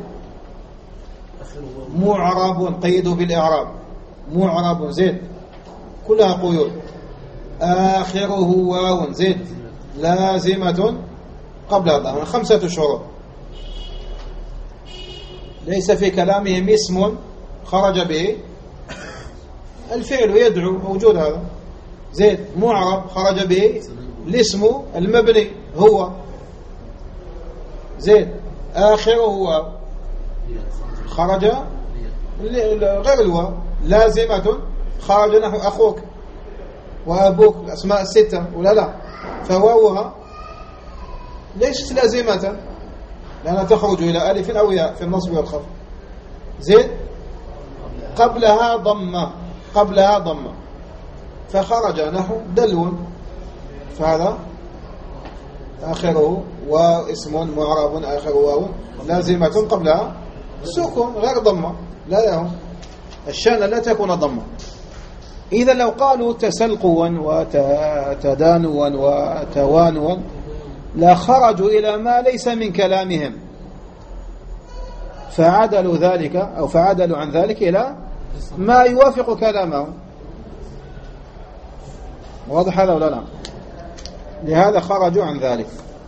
معرب قيدوا بالإعراب، معرب زد كلها قيود، آخره واو زد لازمة قبلها ضمة، 5 شروط. ليس في كلامهم اسم خرج به الفعل يدعو، موجود هذا زيد، معرب خرج به الاسم المبني هو زيد، آخره هو خرج غير الواو، لازمة خرج نحو أخوك وأبوك، الأسماء 6 ولا لا؟ فواوها ليست لازمة لأنها تخرج إلى ألف أو ياء في النصب والخفض. زيد قبلها ضمة، قبلها ضمة فخرج نحو دلو، فهذا آخره واسم معرب آخره واو لازمة قبلها سكون غير ضمة، لا يهم الشأن لا تكون ضمة. إذا لو قالوا تسلقوا وتدانوا وتوانوا لا خرجوا إلى ما ليس من كلامهم فعدلوا ذلك أو فعدلوا عن ذلك إلى ما يوافق كلامهم. واضح هذا ولا لا؟ لهذا خرجوا عن ذلك.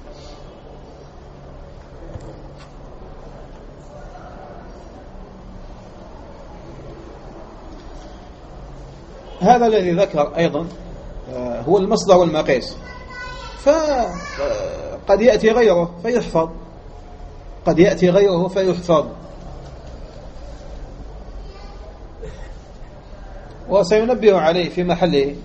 هذا الذي ذكر أيضا هو المصدر والمقيس، فقد يأتي غيره فيحفظ، قد يأتي غيره فيحفظ، وسينبه عليه في محله.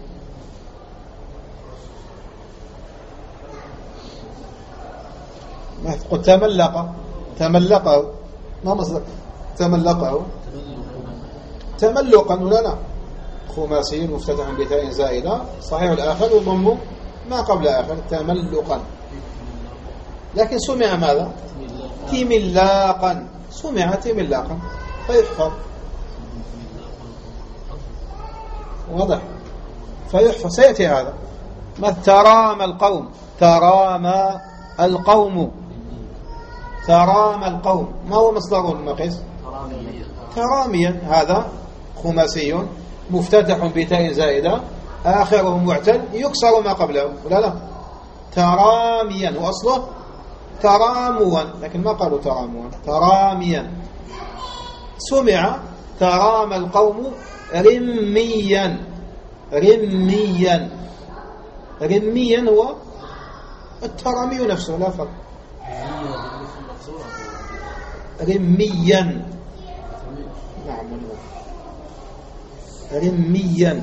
قد تملقه ما مصدر تملقه؟ تملقا ولا لا؟ خماسي مفتتح بتاء زائدة صحيح الآخر وضم ما قبل آخر تملقا، لكن سمع ماذا؟ تملاقا، سمع تملاقا فيحفظ. واضح؟ فيحفظ. سيأتي هذا ما ترام القوم، ترام القوم، ترام القوم ما هو مصدر المقيس؟ تراميا، هذا خماسي مفتتح بتاء زائدة آخره معتل يكسر ما قبله ولا لا؟ تراميا، وأصله تراموا، لكن ما قالوا تراموا، تراميا. سمع ترامى القوم رميا. رميا، رميا هو الترامي نفسه لا فرق. رميا، نعم، رميا.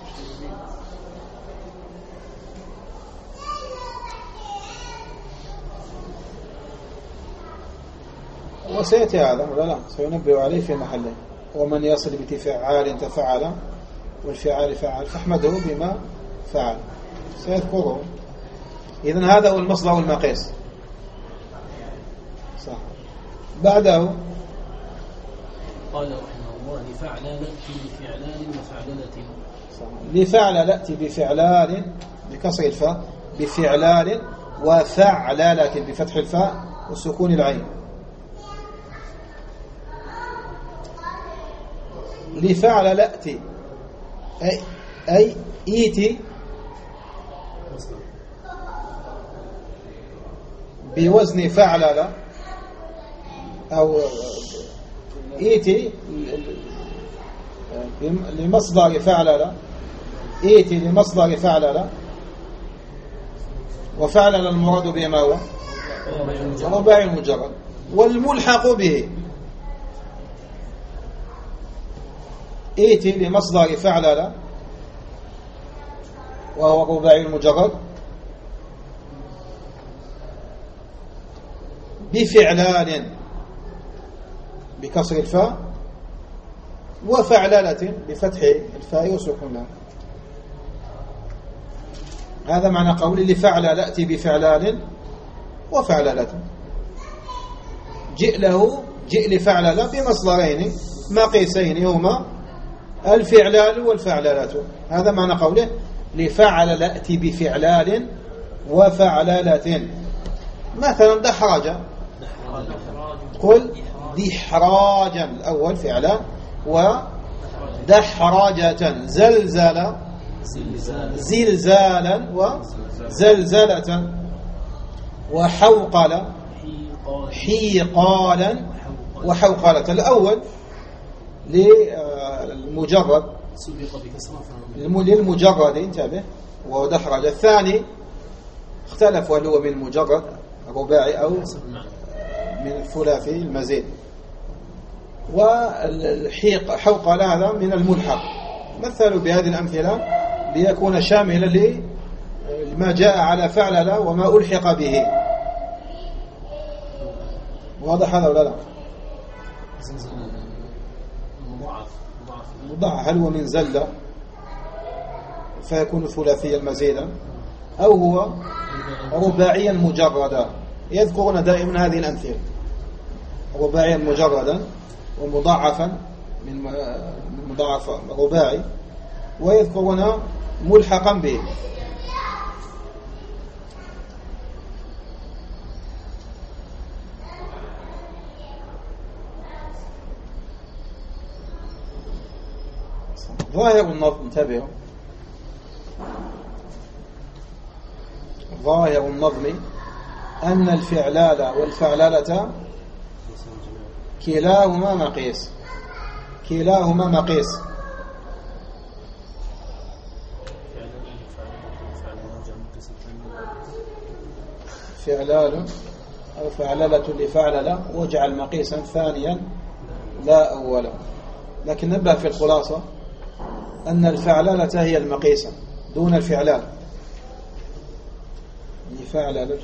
وسيأتي هذا ولا لا؟ سينبه عليه في محله. ومن يصل بفعال تفعل والفعال فعل فاحمده بما فعل، سيذكره. إذن هذا هو المصدر والمقيس. صح. بعده قال رحمه الله لفعل نأتي بفعلان وفعللة. لفعل نأتي بفعلان بكسر الفاء، بفعلان وفعللة بفتح الفاء وسكون العين. لفعل نأتي أي إيتي بوزن فعلل، أو إيتي لمصدر فعلل، إيتي لمصدر فعلل. وفعلل المراد به ما هو؟ رباعي المجرد. والملحق به إيتي لمصدر فعلل وهو رباعي المجرد بفعلان بكسر الفاء وفعللة بفتح الفاء وسكونها. هذا معنى قولي لفعل نأتي بفعلان وفعللة. جئ لفعلل بمصدرين مقيسين هما الفعلال والفعللة. هذا معنى قوله لفعل نأتي بفعلال وفعللة. مثلا دحرج، قل دحراجا الأول فعلا، ودحرجة زلزل زلزالا وزلزلة، وحوقل حيقالا وحوقلة. الأول للمجرد للمجرد انتبه ودحرج. الثاني اختلف هل هو من مجرد رباعي أو من الثلاثي المزيد. والحيق حوقل هذا من الملحق. مثلوا بهذه الأمثلة ليكون شاملا لما جاء على فعلل وما ألحق به. واضح هذا ولا لا؟ مضاعف. هل هو من زلة فيكون ثلاثيا مزيدا أو هو رباعيا مجردا؟ يذكرون دائما هذه الأمثلة، رباعيا مجردا ومضاعفا من مضاعف رباعي، ويذكرون ملحقا به. ظاهر النظم، انتبهوا، ظاهر النظم أن الفعلال والفعللة كلاهما مقيس، كلاهما مقيس. فعلال أو فعللة لفعلل واجعل مقيسا ثانيا لا أولا. لكن نبه في الخلاصة أن الفعللة هي المقيسة دون الفعلال. لفعلل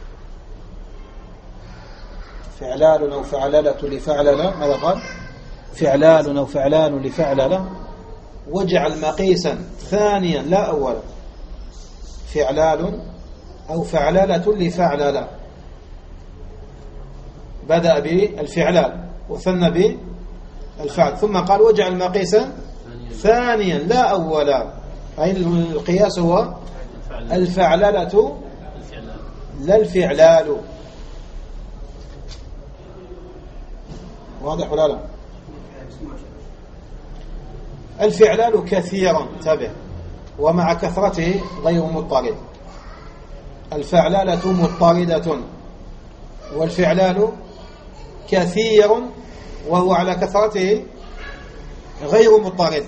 فعلال أو فعللة لفعلل، ماذا قال؟ فعلال أو فعلان لفعلل واجعل مقيسا ثانيا لا أولا. فعلال أو فعللة لفعلل، بدأ بالفعلال وثنى بالفعل، ثم قال واجعل مقيسا ثانيا لا أولا. أي القياس هو الفعللة لا الفعلال. واضح ولا لا؟ الفعلال كثيرا، انتبه، ومع كثرته غير مضطرد. الفعلالة مضطردة والفعلال كثير وهو على كثرته غير مضطرد.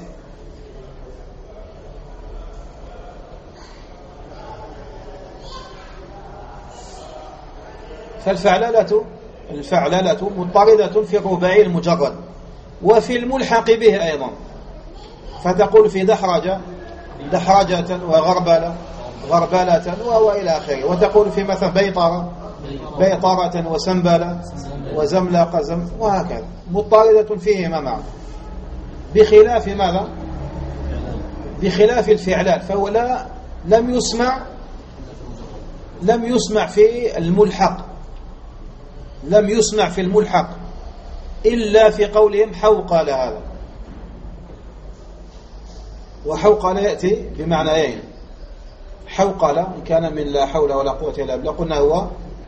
فالفعللة مضطردة في الرباعي المجرد وفي الملحق به أيضا، فتقول في دحرجة وغربلة وهو إلى آخره، وتقول في مثل بيطرة وسنبلة وزملق وهكذا، مضطردة فيهما معا، بخلاف ماذا؟ بخلاف الفعلال، فهو لم يسمع في الملحق إلا في قولهم حوقل. هذا وحوقل يأتي بمعنيين، حوقل إن كان من لا حول ولا قوة إلا بالله قلنا هو،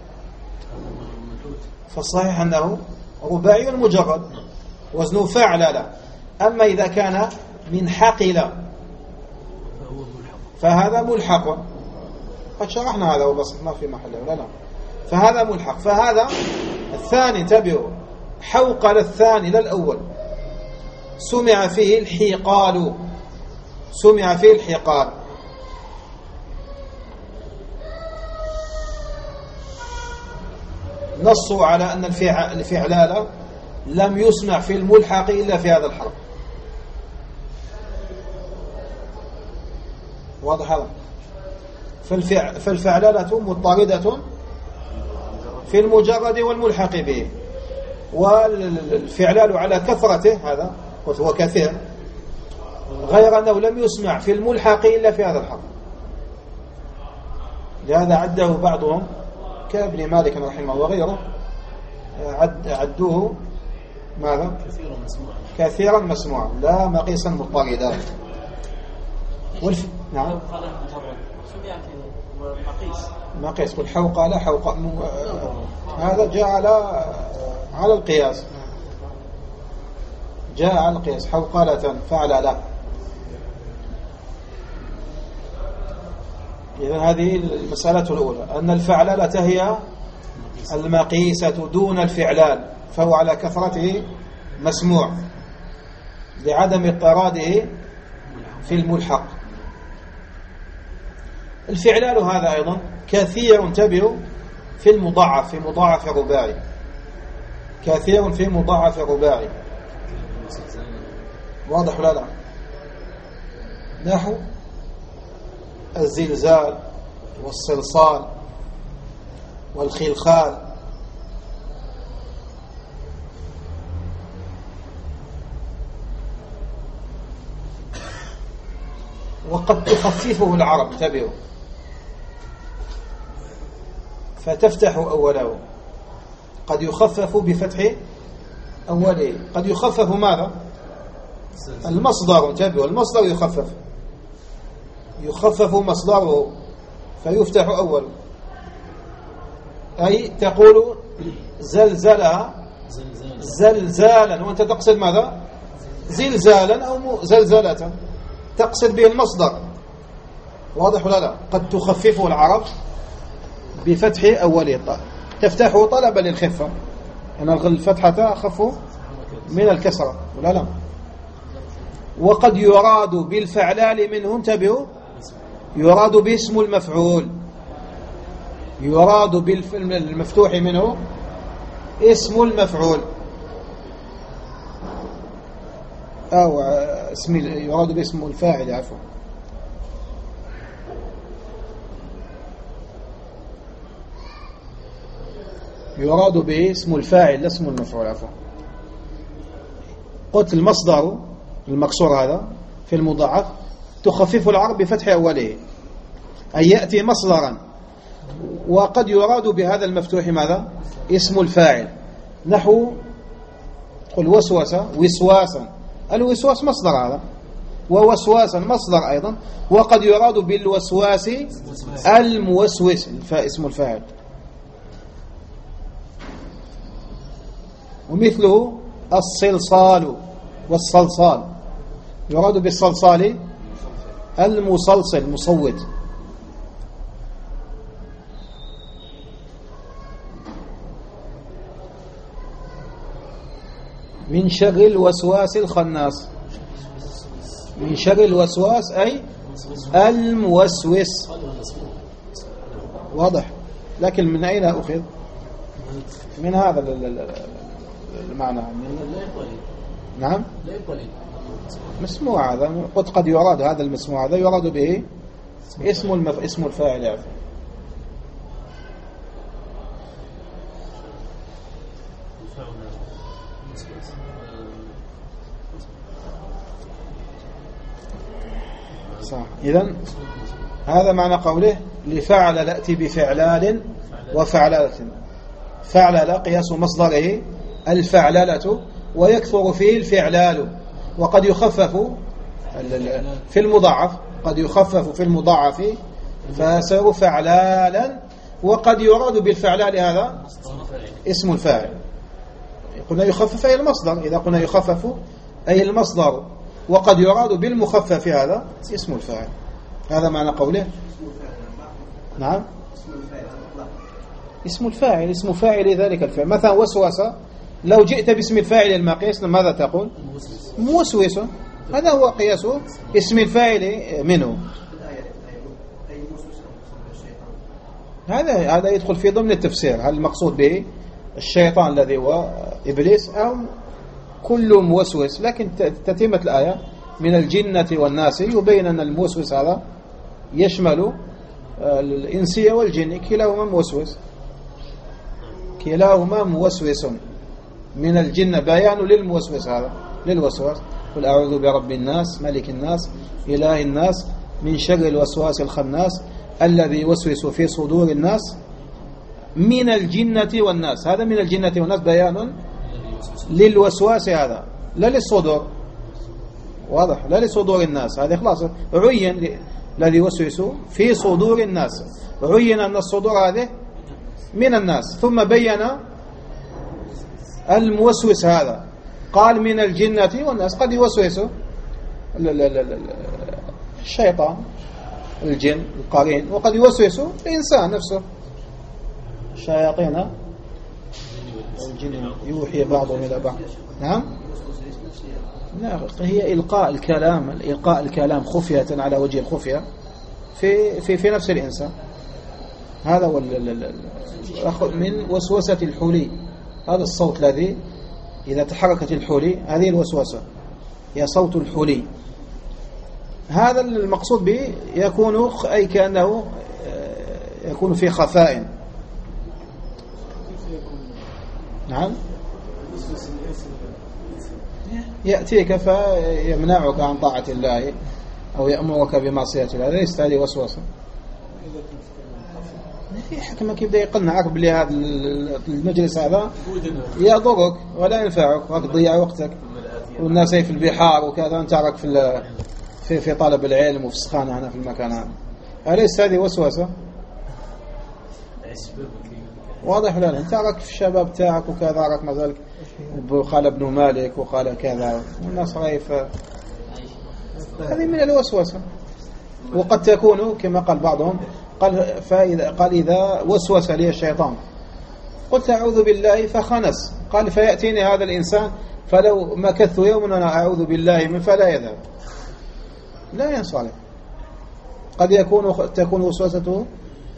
فالصحيح أنه رباعي مجرد وزنه فعلل. أما إذا كان من حقل فهذا ملحق، قد شرحنا هذا وبسطنا في محله لا فهذا ملحق. فهذا الثاني انتبهوا، حوقل الثاني للأول سمع فيه الحقال، نصوا على أن الفعلال لم يسمع في الملحق إلا في هذا الحرف. واضح هذا؟ فالفعلالة مضطردة في المجرد والملحق به، والفعلال على كثرته هذا وهو كثير، غير أنه لم يسمع في الملحق إلا في هذا الحرف. لهذا عده بعضهم كابن مالك رحمه الله وغيره، عدوه ماذا؟ كثيرا مسموعا لا مقيسا مضطردا. نعم مقيس والحوقل هذا جاء على القياس، حوقلة فعللة. إذن هذه المسألة الأولى، أن الفعللة هي المقيسة دون الفعلال، فهو على كثرته مسموع لعدم اضطراده في الملحق. الفعلال هذا أيضا كثير، انتبهوا، في المضاعف، في مضاعف الرباعي، كثير في مضاعف الرباعي. واضح ولا لا؟ نحو الزلزال والصلصال والخلخال. وقد تخففه العرب، انتبهوا، فتفتح أوله، قد يخفف بفتح أوله، قد يخفف ماذا؟ المصدر، انتبهوا، المصدر يخفف مصدره فيفتح أوله، أي تقول زلزلها زلزالا، وأنت تقصد ماذا؟ زلزالا أو زلزلة، تقصد به المصدر. واضح ولا لا؟ قد تخففه العرب بفتح أوله، تفتحه طلبا للخفة، أن الفتحة أخف من الكسرة ولا لا؟ وقد يراد بالفعلال منه، انتبهوا، يراد باسم المفعول، يراد بالمفتوح منه اسم المفعول، أو يراد باسم الفاعل، عفوا. يراد به اسم الفاعل لا اسم المفعول، عفوا. قلت المصدر المكسور هذا في المضاعف تخفف العرب بفتح أوله، أي يأتي مصدرا، وقد يراد بهذا المفتوح ماذا؟ اسم الفاعل، نحو قل وسواسا، الوسواس مصدر هذا، ووسواسا مصدر أيضا، وقد يراد بالوسواس الموسوس اسم الفاعل. ومثله الصلصال والصلصال، يراد بالصلصال المصلصل مصوت. من شر الوسواس الخناس. من شر الوسواس أي الموسوس. واضح. لكن من أين أخذ؟ من هذا المعنى. نعم مسموع هذا. قد يراد هذا المسموع هذا يراد به اسم الفاعل يعني. صح. إذن هذا معنى قوله لفعل نأتي بفعلال وفعلالة. فعلل قياس مصدره الفعللة، ويكثر فيه الفعلال، وقد يخفف في المضاعف، قد يخفف في المضاعف فيصير فعلالا، وقد يراد بالفعلال هذا اسم الفاعل. قلنا يخفف أي المصدر، إذا قلنا يخفف أي المصدر، وقد يراد بالمخفف هذا اسم الفاعل. هذا معنى قوله. نعم اسم الفاعل، اسم فاعل ذلك الفعل. مثلا وسوس، لو جئت باسم الفاعل المقيس ماذا تقول؟ موسوس. هذا هو قياس اسم الفاعل منه. هذا يدخل في ضمن التفسير. هل المقصود به الشيطان الذي هو إبليس أو كل موسوس؟ لكن تتمة الآية من الجنة والناس يبين أن الموسوس هذا يشمل الإنسية والجن، كلاهما موسوس، كلاهما موسوس. من الجن بيان للموسوس هذا، للوسواس. قل أعوذ برب الناس ملك الناس إله الناس من شر الوسواس الخناس الذي يوسوس في صدور الناس من الجنة والناس. هذا من الجنة والناس بيان للوسواس هذا، لا للصدور. واضح. لا لصدور الناس، هذا خلاص عين الذي يوسوس في صدور الناس، عين أن الصدور هذه من الناس. ثم بين الموسوس هذا، قال من الجنة والناس. قد يوسوس الشيطان الجن القرين، وقد يوسوس الإنسان نفسه. الشياطين الجن يوحي بعضهم إلى بعض. نعم. لا، هي إلقاء الكلام خفية على وجه الخفية في نفس الإنسان. هذا هو من وسوسة الحلي. هذا الصوت الذي إذا تحركت الحلي، هذه الوسوسة هي صوت الحلي. هذا المقصود به يكون أي كأنه يكون في خفاء. نعم. يأتيك فيمنعك عن طاعة الله أو يأمرك بمعصية الله. ليست هذه وسوسة. في حكمة كيف يقنعك بلي هذا المجلس هذا يضرك ولا ينفعك، راك تضيع وقتك، والناس في البحار وكذا، أنت راك في طلب العلم وفي السخانة هنا في المكان هذا. أليس هذه وسوسة؟ واضح ولا لا؟ أنت راك في الشباب تاعك وكذا، راك ما ذلك وقال ابن مالك وقال كذا، والناس رايف. هذه من الوسوسة. وقد تكون كما قال بعضهم، قال إذا وسوس لي الشيطان قلت أعوذ بالله فخنس، قال فيأتيني هذا الإنسان فلو مكثت يوما أنا أعوذ بالله من فلا يذهب، لا ينصرف. قد تكون وسوسته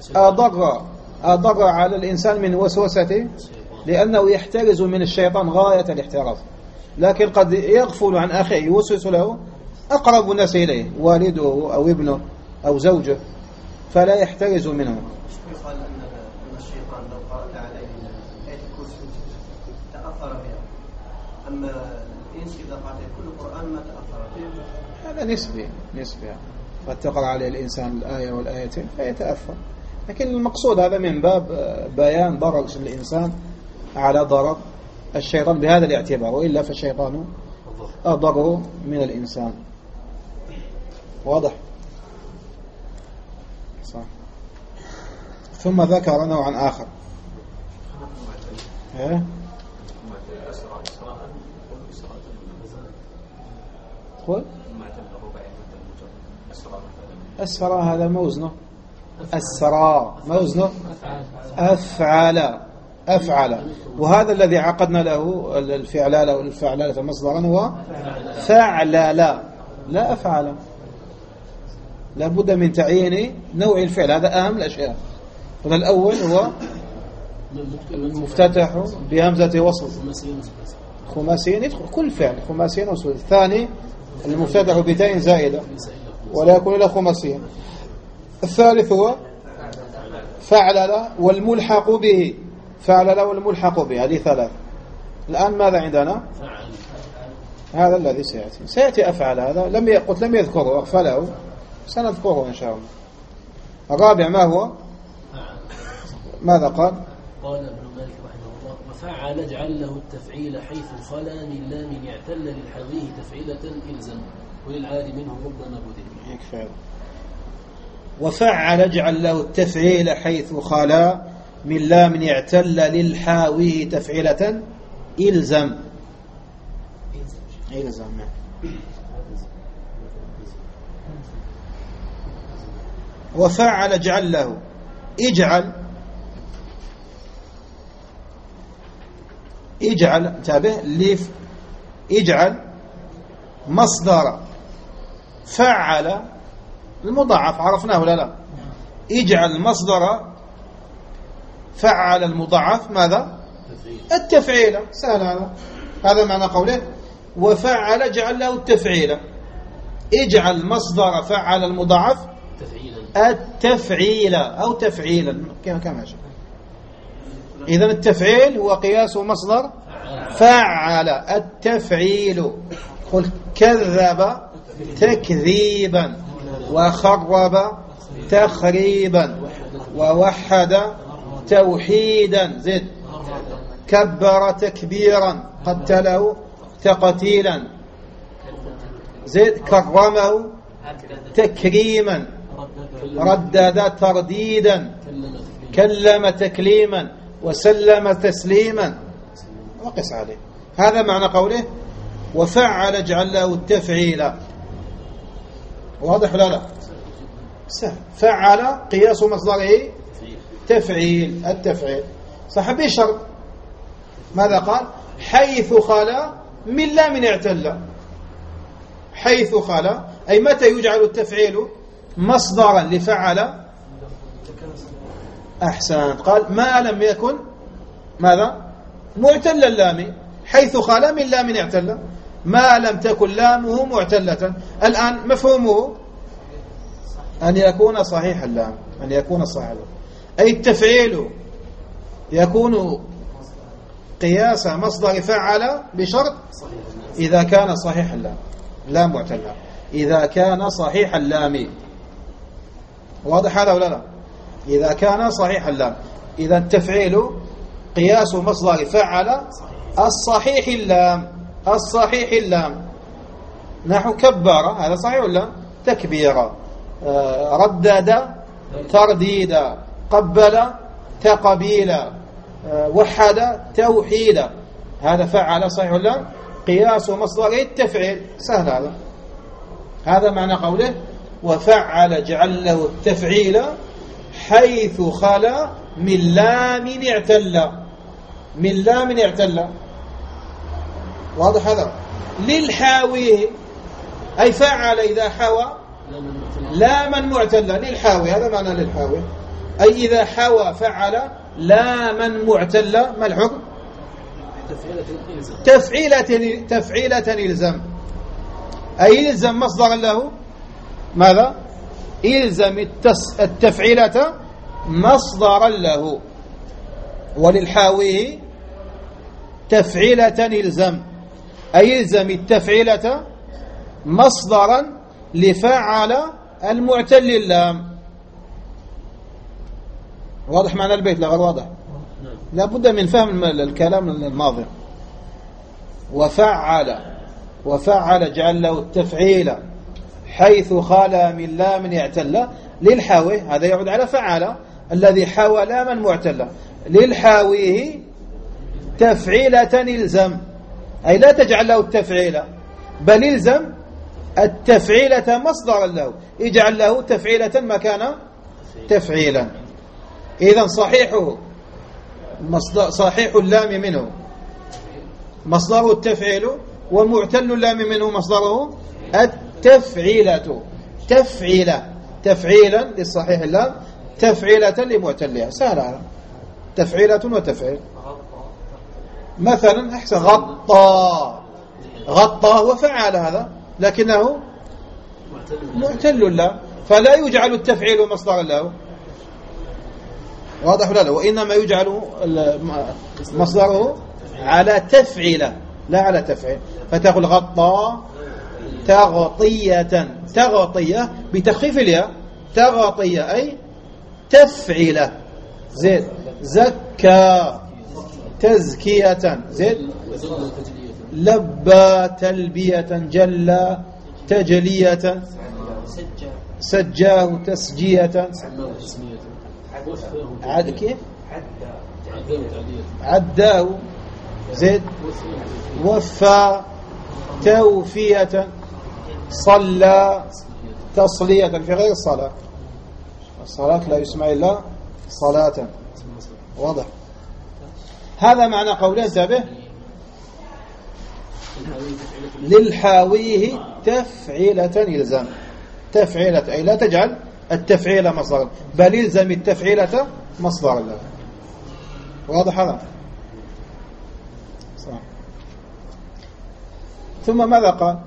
أضر على الإنسان من وسوسته، لأنه يحترز من الشيطان غاية الاحتراز. لكن قد يغفل عن أخيه يوسوس له أقرب الناس إليه، والده أو ابنه أو زوجه، فلا يحترز منه. يقال أن الشيطان لو قرأت عليه آية الكرسي تأثر بها، أما الإنس إذا قرأت كل القرآن ما تأثر بها. هذا نسبي. قد تقرأ عليه الإنسان الآية والآيتين فيتأثر، لكن المقصود هذا من باب بيان ضرر الإنسان على ضرر الشيطان بهذا الاعتبار، وإلا فالشيطان أضر من الإنسان. واضح؟ صح. ثم ذكر نوعا آخر. قل أسرى، هذا موزنه أسرى، موزنه أفعل. أفعل. وهذا الذي عقدنا له الفعلال أو الفعلالة مصدرا هو فعلل لا أفعل. لابد من تعيين نوع الفعل، هذا أهم الأشياء. الأول هو المفتتح بهمزة وصل خماسين، يدخل كل فعل خماسين وصل. الثاني المفتتح بتاء زائدة ولا يكون إلا خماسين. الثالث هو فعلل والملحق به، فعلل والملحق به، هذه ثلاث. الآن ماذا عندنا؟ هذا الذي سيأتي أفعل. هذا لم يذكره، أغفله، سنذكره إن شاء الله. الرابع ما هو؟ ماذا قال؟ قال ابن مالك رحمه الله: وفعل اجعل له التفعيل حيث خلا من لام يعتل للحويه تفعيلة إلزم وللعاد منه ربما بدل. يكفي. وفعل اجعل له التفعيل حيث خلا من لام يعتل للحاويه تفعيلة إلزم. وفعل اجعل له، اجعل انتبه، اجعل مصدر فعل المضاعف، عرفناه ولا لا؟ اجعل مصدر فعل المضاعف ماذا؟ التفعيل. سهل هذا معنى قوله وفعل اجعل له التفعيل. اجعل مصدر فعل المضاعف التفعيل أو تفعيلا كما شاء. إذن التفعيل هو قياس مصدر فعل. التفعيل قل كذب تكذيبا وخرب تخريبا ووحد توحيدا، زد كبر تكبيرا قتله تقتيلا، زد كرمه تكريما ردد ترديدا كلم تكليما وسلم تسليما وقس عليه. هذا معنى قوله وفعل اجعل له التفعيل. واضح ولا لا؟ سهل. فعل قياس مصدره تفعيل، التفعيل صاحب الشرط ماذا قال؟ حيث خلا من لام اعتل. حيث خلا أي متى يجعل التفعيل مصدرا لفعل؟ أحسنت. قال ما لم يكن ماذا؟ معتل اللام. حيث خلا من لام اعتل، ما لم تكن لامه معتلة. الآن مفهومه أن يكون صحيح اللام، أن يكون صحيح اللام. أي التفعيل يكون قياس مصدر فعل بشرط إذا كان صحيح اللام، لا معتلة، إذا كان صحيح اللام. واضح هذا ولا لا؟ إذا كان صحيح اللام. إذا التفعيل قياس مصدر فعل الصحيح اللام، الصحيح اللام. نحو كبر، هذا صحيح ولا؟ تكبيرا. ردد ترديدا، قبل تقبيلا، وحد توحيدا. هذا فعل صحيح ولا؟ قياس مصدر التفعيل. سهل هذا. هذا معنى قوله وفعل جعل له التفعيل حيث خلا من لام اعتل. من لام اعتل. واضح هذا؟ للحاوي أي فعل إذا حوى لاما معتلا للحاوي. هذا معنى للحاوي، أي إذا حوى فعل لاما معتلا. ما الحكم؟ تفعيلة إلزم. أي إلزم مصدرا له ماذا؟ إلزم التفعيلة مصدرا له. وللحاوي تفعيلة إلزم، أي إلزم التفعيلة مصدرا لفعل المعتل اللام. واضح معنى البيت لا غير واضح؟ لا بد من فهم الكلام الماضي. وفعل جعل له التفعيل حيث خلا من لام اعتل للحاوي. هذا يعود على فعل الذي حوى لاما معتلا. للحاويه تفعيلة إلزم، أي لا تجعل له التفعيل بل إلزم التفعيلة مصدرا له. اجعل له تفعيلة مكان تفعيلا. إذن صحيحه مصدر صحيح اللام منه مصدره التفعيل، ومعتل اللام منه مصدره التفعيلة. تفعيلا للصحيح اللام، تفعيلة لمعتلها. سهل هذا، تفعيلة وتفعيل. مثلا أحسن، غطى وفعل، هذا لكنه معتل اللام، فلا يجعل التفعيل مصدرا له. واضح ولا لا؟ وإنما يجعل مصدره على تفعيل لا على تفعيل. فتقول غطى تغطية بتخفيف الياء، تغطية أي تفعيل. زيد زكى تزكية. زيد لبى تلبية، جلى تجلية، سجاه تسجية، كيف عداه. زيد وفى توفية، صلى تصلية في غير الصلاة. الصلاة لا يسمع إلا صلاة. واضح؟ هذا معنى قوله انتبه للحاويه تفعيلة إلزام. تفعيلة أي لا تجعل التفعيل مصدرا، بل يلزم التفعيلة مصدرا له. واضح هذا؟ صح. ثم ماذا قال؟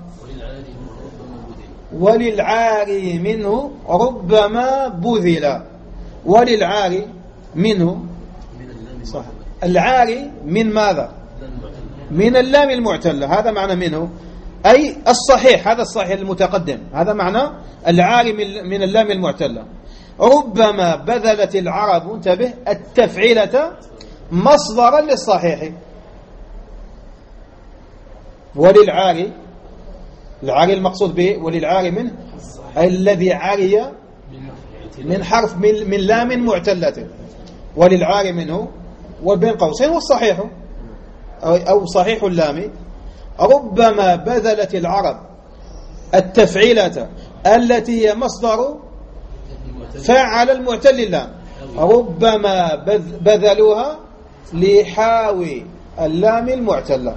وللعاري منه ربما بذل. وللعاري منه، صح، العاري من ماذا؟ من اللام المعتلة. هذا معنى منه أي الصحيح، هذا الصحيح المتقدم، هذا معنى العاري من اللام المعتلة. ربما بذلت العرب، انتبه، التفعيلة مصدرا للصحيح. وللعاري، العاري المقصود به وللعاري منه الذي عاري من حرف من لام معتلة. وللعاري منه وبين قوسين والصحيح أو صحيح اللام. ربما بذلت العرب التفعيلة التي هي مصدر فعل المعتل اللام. ربما بذلوها لحاوي اللام المعتلة.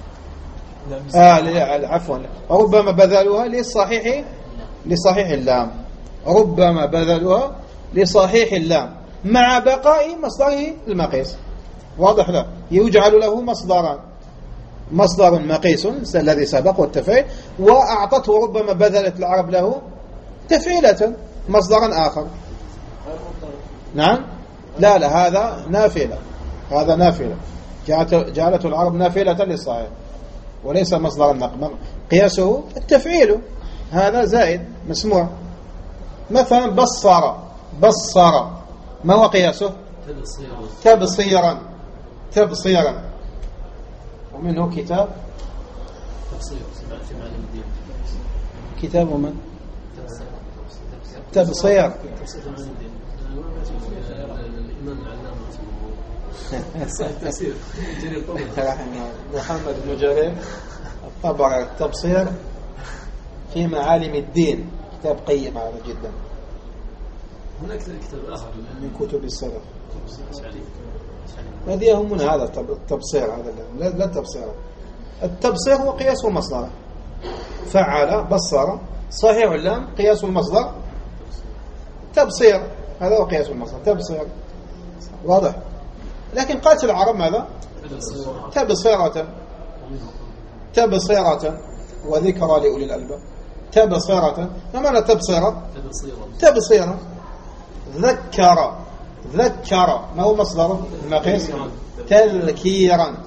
عفوا، ربما بذلوها لصحيح اللام. ربما بذلوها لصحيح اللام مع بقاء مصدره المقيس. واضح؟ لا يجعل له مصدر مقيس الذي سبق والتفعيل، وأعطته ربما بذلت العرب له تفعيلة مصدرا آخر. نعم، لا هذا نافلة، هذا نافلة، جعلته العرب نافلة للصحيح وليس مصدرا. قياسه التفعيل، هذا زائد مسموع. مثلا بصر ما هو قياسه؟ تبصيرا. ومنه كتاب من تبصير. محمد بن جرير الطبري التبصير في معالم الدين، كتاب قيم هذا جدا. هناك كتاب آخر من كتب السلف هذه يهمنا هذا التبصير. هذا لا التبصير. التبصير هو قياس المصدر. فعل بصر، صحيح اللام قياس المصدر تبصير، هذا هو قياس المصدر تبصير. واضح؟ لكن قالت العرب ماذا؟ تبصيرة وذكرى لأولي الألباب. تبصيرة، ما معنى تبصيرة؟ تبصيرة. ذكر ما هو مصدر المقيس؟ تذكيرا.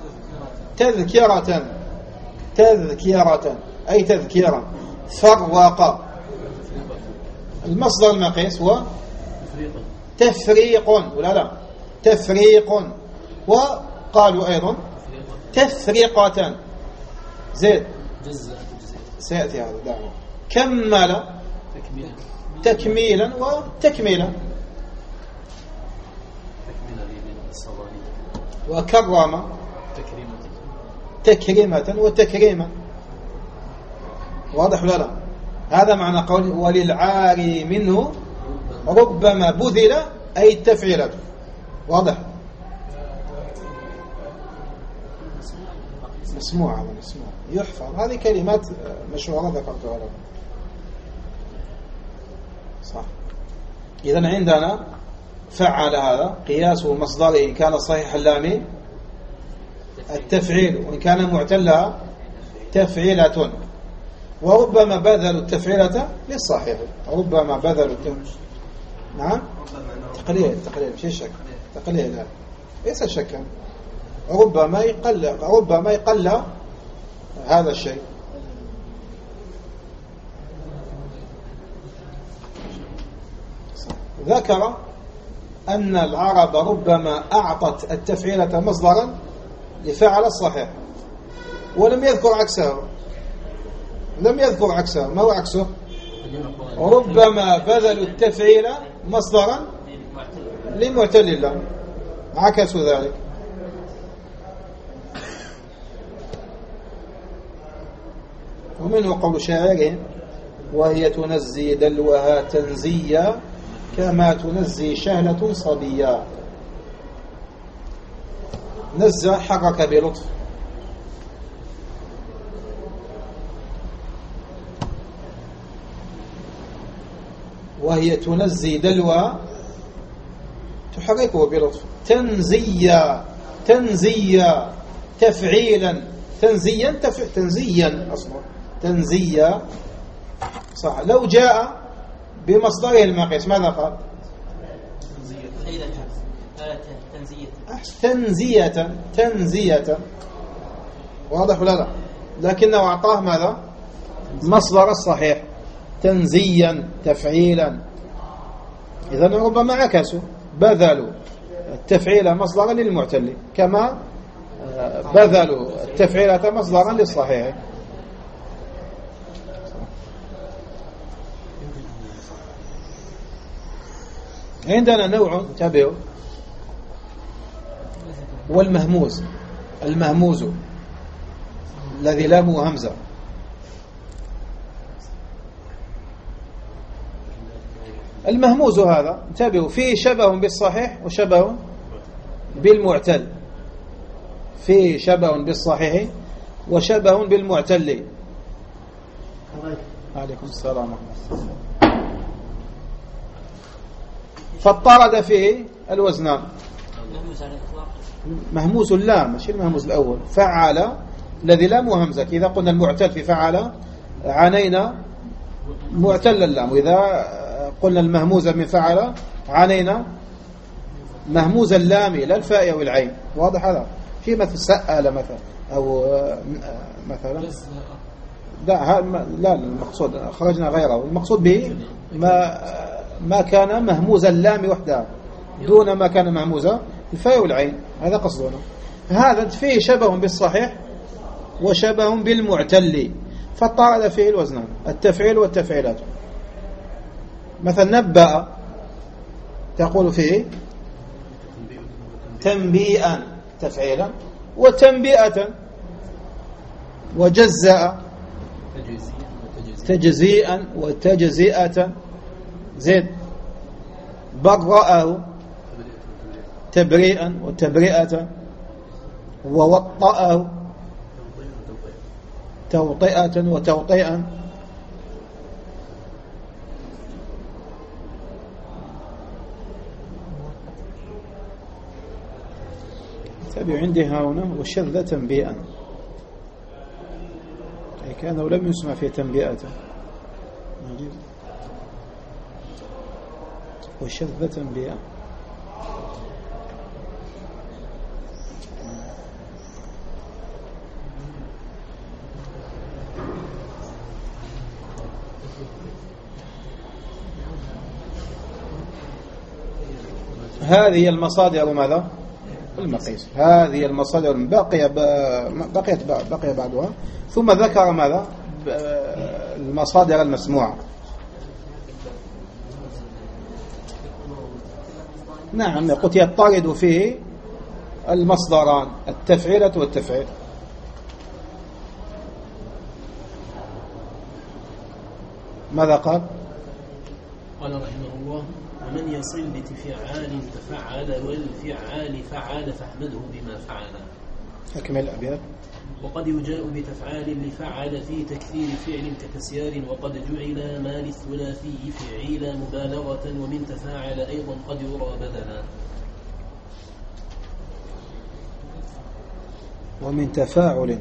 أي تذكيرا. فرق، المصدر المقيس هو تفريق ولا لا؟ تفريق. وقالوا أيضا تفرقة. زيد سيأتي هذا دعوة. كمل تكميلا وتكميلا. وكرم تكريمة وتكريما. واضح ولا لا؟ هذا معنى قوله وللعاري منه ربما بذل أي التفعيلة. واضح؟ مسموع يحفظ. هذه كلمات مشهورة ذكرتها لكم. صح. إذن عندنا فعل هذا قياسه مصدره إن كان صحيح اللامي التفعيل، وإن كان معتلها تفعيلة. وربما بذلوا التفعيلة للصحيح، ربما بذلوا نعم تقليل مش شك، تقليل ليس شكا. ربما يقل هذا الشيء. ذكر أن العرب ربما أعطت التفعيلة مصدرا لفعل الصحيح، ولم يذكر عكسه. ما هو عكسه؟ ربما بذلوا التفعيل مصدرا لمعتل الله، عكسوا ذلك. ومنه قول شاعرهم: وهي تنزي دلوها تنزيا كما تنزي شهلة صبيا. نزى حرك بلطف. وهي تنزي دلوها تحركه بلطف. تنزيا تفعيلا، تنزيا أصلا تنزيا صح. لو جاء بمصدره المقيس ماذا قال؟ تنزية. واضح ولا لا؟ لكنه أعطاه ماذا؟ مصدر الصحيح، تنزيا تفعيلا. إذن ربما عكسوا، بذلوا التفعيل مصدرا للمعتل كما بذلوا التفعيلة مصدرا للصحيح. عندنا نوع تابعه والمهموز. المهموز الذي لامه همزة. المهموز هذا انتبهوا فيه شبه بالصحيح وشبه بالمعتل. فيه شبه بالصحيح وشبه بالمعتل. عليكم السلام. فاضطرد فيه الوزنان. مهموز اللام مش المهموز الأول. فعل الذي لام وهمزة. إذا قلنا المعتل في فعل عنينا معتل اللام، وإذا قلنا المهموز من فعل عنينا مهموز اللام لا الفاء والعين. واضح هذا؟ في مثل سأل مثلا أو مثلا لا المقصود خرجنا غيره. المقصود به ما كان مهموز اللام وحدها دون ما كان مهموز الفاء والعين. هذا قصدنا. هذا فيه شبه بالصحيح وشبه بالمعتل، فاضطرد فيه الوزنان التفعيل والتفعيلات. مثلا نبأ تقول فيه تنبيئا تفعيلا وتنبئة، وجزاء تجزيئا وتجزئة. زيد برأه تبريئا وتبرئة، ووطأه توطئة وتوطئا. تابع عندي هنا وشذ تنبيئا، أي كأنه لم يسمع في تنبيئة. وشذ تنبيئا. هذه المصادر ماذا؟ المقيس. هذه المصادر بقي بعدها. ثم ذكر ماذا؟ المصادر المسموعة. نعم قلت يضطرد فيه المصدران التفعيلة والتفعيل. ماذا قال؟ قال رحمه الله: ومن يصل بتفعال تفعل والفعال فعل فاحمده بما فعل. أكمل الأبيات. وقد يجاء بتفعال لفعل في تكثير فعل كتسيار، وقد جعل ما للثلاثي فعيلا مبالغة، ومن تفاعل أيضا قد يرى بدلا. ومن تفاعل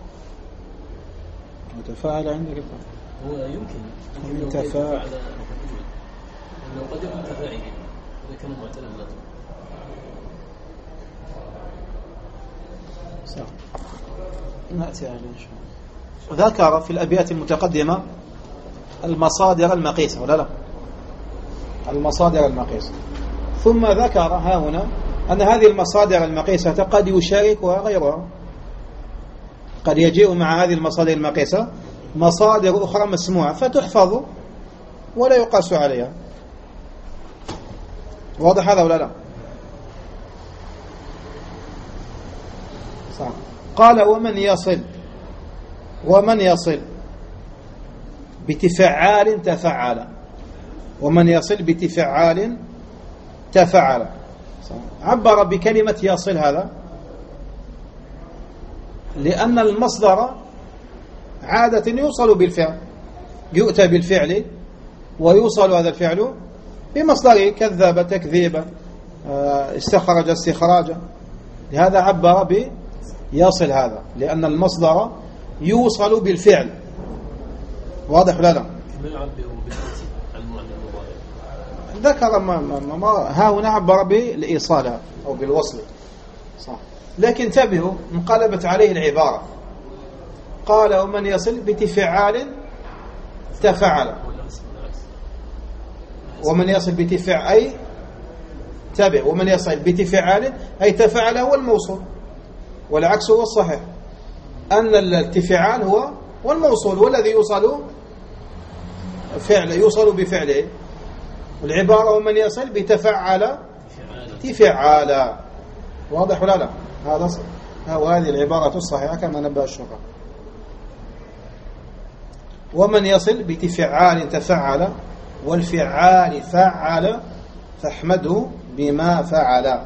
وتفاعل عندك هو يمكن ومن تفاعل لو قد يكون تفاعل إذا كان معتلا لا صح. نأتي عليه إن شاء الله. وذكر في الأبيات المتقدمة المصادر المقيسة ولا لا؟ المصادر المقيسة. ثم ذكر ها هنا أن هذه المصادر المقيسة قد يشاركها غيرها، قد يجيء مع هذه المصادر المقيسة مصادر أخرى مسموعة فتحفظ ولا يقاس عليها. واضح هذا ولا لا؟ صح. قال ومن يصل بتفعال تفعل، ومن يصل بتفعال تفعل. عبر بكلمة يصل هذا لأن المصدر عادة يوصل بالفعل، يؤتى بالفعل ويوصل هذا الفعل بمصدره، كذب تكذيبا، استخرج استخراجا. لهذا عبر بيصل هذا لأن المصدر يوصل بالفعل. واضح ولا لا؟ كما يعبر بالاسم عن معنى المضارع. ذكر ما ها هنا عبر بالإيصال أو بالوصل. صح. لكن انتبهوا انقلبت عليه العبارة. قال ومن يصل بتفعال تفعل، ومن يصل بتفعال أي تابع، ومن يصل بتفعال أي تفعل هو الموصول، والعكس هو الصحيح، أن التفعال هو والموصول والذي يوصل فعل يوصل بفعله. والعبارة ومن يصل بتفعل تفعال. واضح ولا لا؟ هذه العبارة الصحيحة كما نبأ الشرع. ومن يصل بتفعال تفعل، والفعال فعل، فاحمده بما فعل.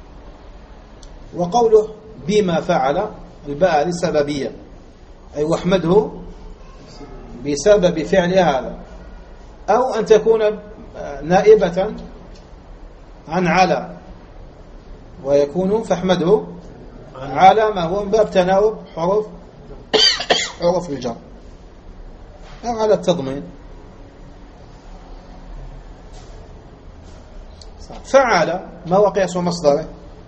وقوله بما فعل الباء هذه سببية، أي واحمده بسبب فعل هذا، أو أن تكون نائبة عن على، ويكون فاحمده على ما هو من باب تناوب حروف الجر أو على التضمين. فعل ما هو قياس مصدره؟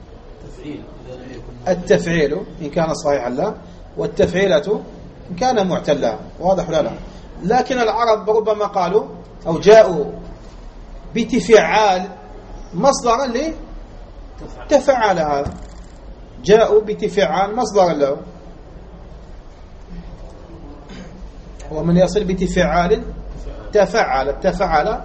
التفعيل إن كان صحيحا لا، والتفعيلة إن كان معتلا. واضح ولا لا؟ لكن العرب ربما قالوا أو جاءوا بتفعال مصدرا لتفعل، هذا جاءوا بتفعال مصدرا له. ومن يصل بتفعال تفعل، التفعل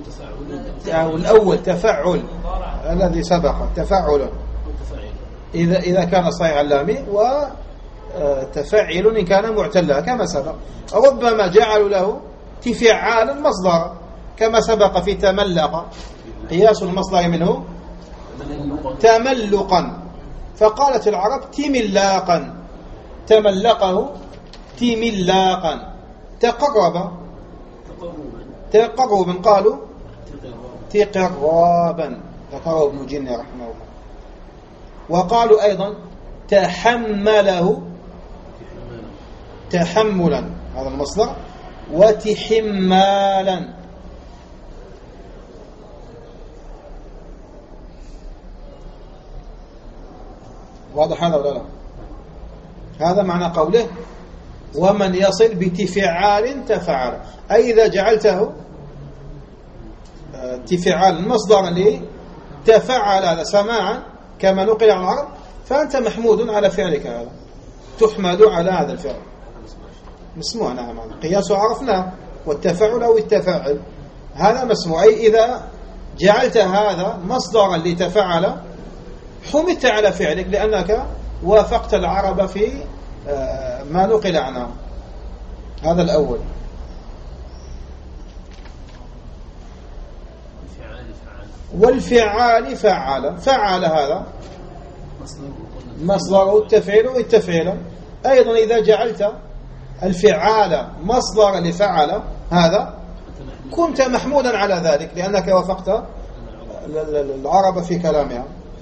الأول تفعل الذي سبق تفعل إذا كان صحيح اللامي، وتفعل إن كان معتلا كما سبق. ربما جعلوا له تفعالا مصدرا كما سبق في تملق، قياس المصدر منه تملقا، فقالت العرب تملاقا، تملقه تملاقا، تقربا قالوا تقرابا، ذكره ابن جني رحمه الله. وقالوا أيضا تحمله تحملا، هذا المصدر، وتحمالا. واضح هذا ولا لا؟ هذا معنى قوله ومن يصل بتفعال تفعل، أي إذا جعلته تفعال مصدرا لتفعل هذا سماعا كما نقل عن العرب، فأنت محمود على فعلك هذا، تحمد على هذا الفعل. مسموع. نعم، قياس عرفنا، والتفعل أو التفاعل هذا مسموع، أي إذا جعلت هذا مصدرا لتفعل حمدت على فعلك لأنك وافقت العرب في ما نقل عنه. هذا الأول. والفعال فعل، فعل هذا مصدر التفعيل والتفعيل. أيضا إذا جعلت الفعال مصدر لفعل هذا كنت محمودا على ذلك لأنك وافقت العرب في كلامها.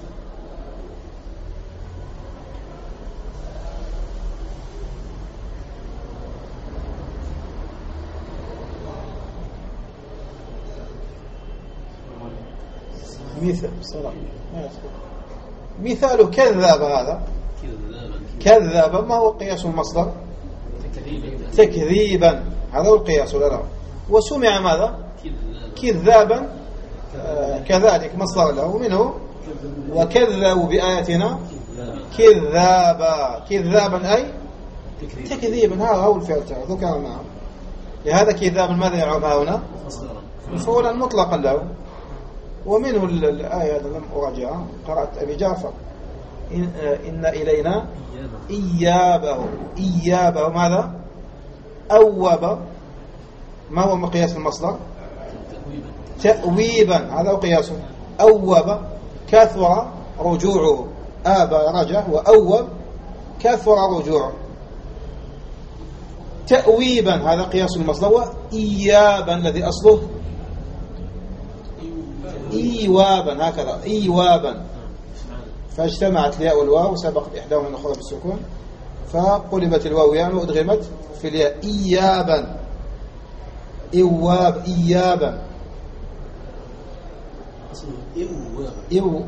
مثال كذاب، هذا كذاب ما هو قياس المصدر؟ تكذيبا، هذا هو القياس ولا؟ وسمع ماذا؟ كذابا كذلك مصدر له منه وكذبوا بآياتنا كذابا أي تكذيبا، هذا هو الفعل ذكر معه. لهذا كذابا ماذا يعرف هنا؟ مفعولا مطلقا له. ومنه الآية لم أراجعها، قرأت أبي جعفر إن إلينا إيابه ماذا؟ أوب، ما هو مقياس المصدر؟ تأويبا، هذا هو قياسه. أوب كثر رجوعه، آب رجع، وأوب كثر رجوعه. تأويبا هذا قياس المصدر. وإيابا الذي أصله إيوابا، هكذا إيوابا، فاجتمعت الياء والواو، سبقت إحداهما الأخرى بالسكون، فقلبت الواو يعني وأدغمت في الياء. إيابا إيواب إيابا إيو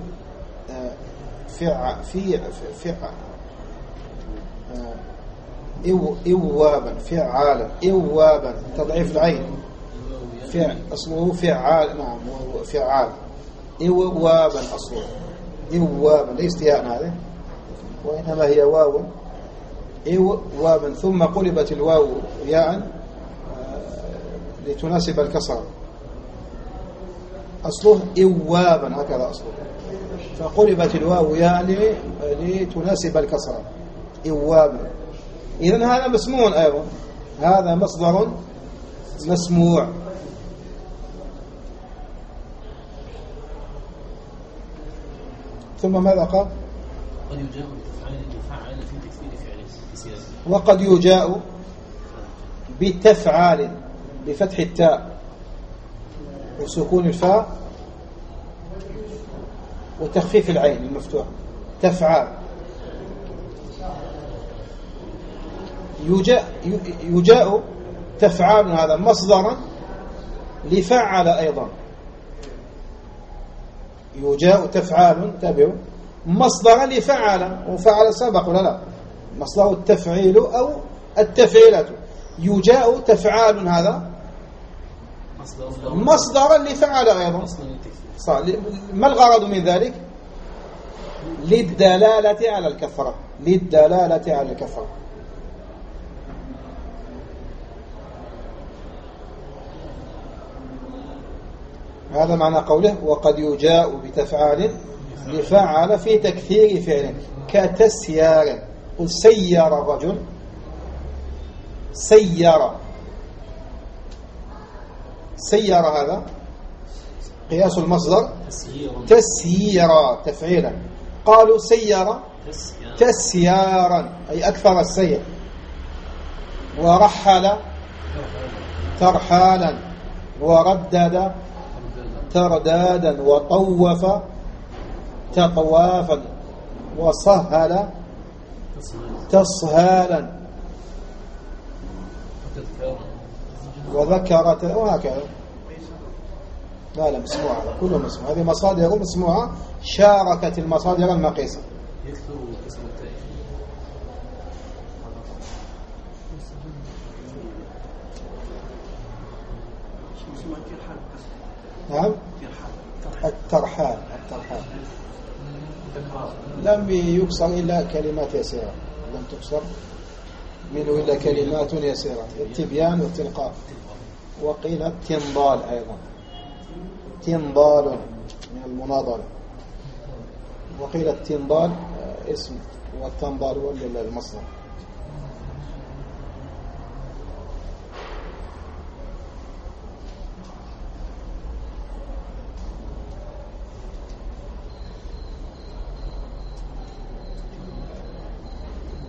إيوابا فعالا إيوابا تضعيف العين أصله فعال. نعم فعال. إيوابا أصله إيوابا، ليست ياء هذه وإنما هي واو. إيوابا ثم قلبت الواو ياء لتناسب الكسر، أصله إيوابا هكذا أصله، فقلبت الواو ياء لتناسب الكسر إيوابا. إذن هذا مسموع أيضا، هذا مصدر مسموع. ثم ماذا قال؟ قد يجاء بتفعال في تكثير فعله. وقد يجاء بتفعال بفتح التاء وسكون الفاء وتخفيف العين المفتوح. تفعال يجاء تفعال، هذا مصدرا لفعل أيضا. يجاء تفعال تبعه مصدرا لفعل، وفعل سبق ولا لا؟ مصدر التفعيل أو التفعيلة. يجاء تفعال هذا مصدرا لفعل أيضا. ما الغرض من ذلك؟ للدلالة على الكثرة، للدلالة على الكثرة. هذا معنى قوله وقد يجاء بتفعال لفعل في تكثير فعل كتسيار. قل سير الرجل، سير هذا قياس المصدر تسييرا تفعيلا. قالوا سير تسيارا أي أكثر السير. ورحل ترحالا، وردد تردادا، وطوف تطوافا، وصهل تصهالا، وذكرت، وهكذا. لا مسموعة، كله مسموع. هذه مصادر مسموعة شاركت المصادر المقيسة. نعم الترحال لم يكسر إلا كلمات يسيرة، لم تكسر منه إلا كلمات يسيرة، التبيان والتلقاء. وقيل التنضال أيضا، تنضال من المناضلة. وقيل التنضال اسم، والتنضال هو المصدر.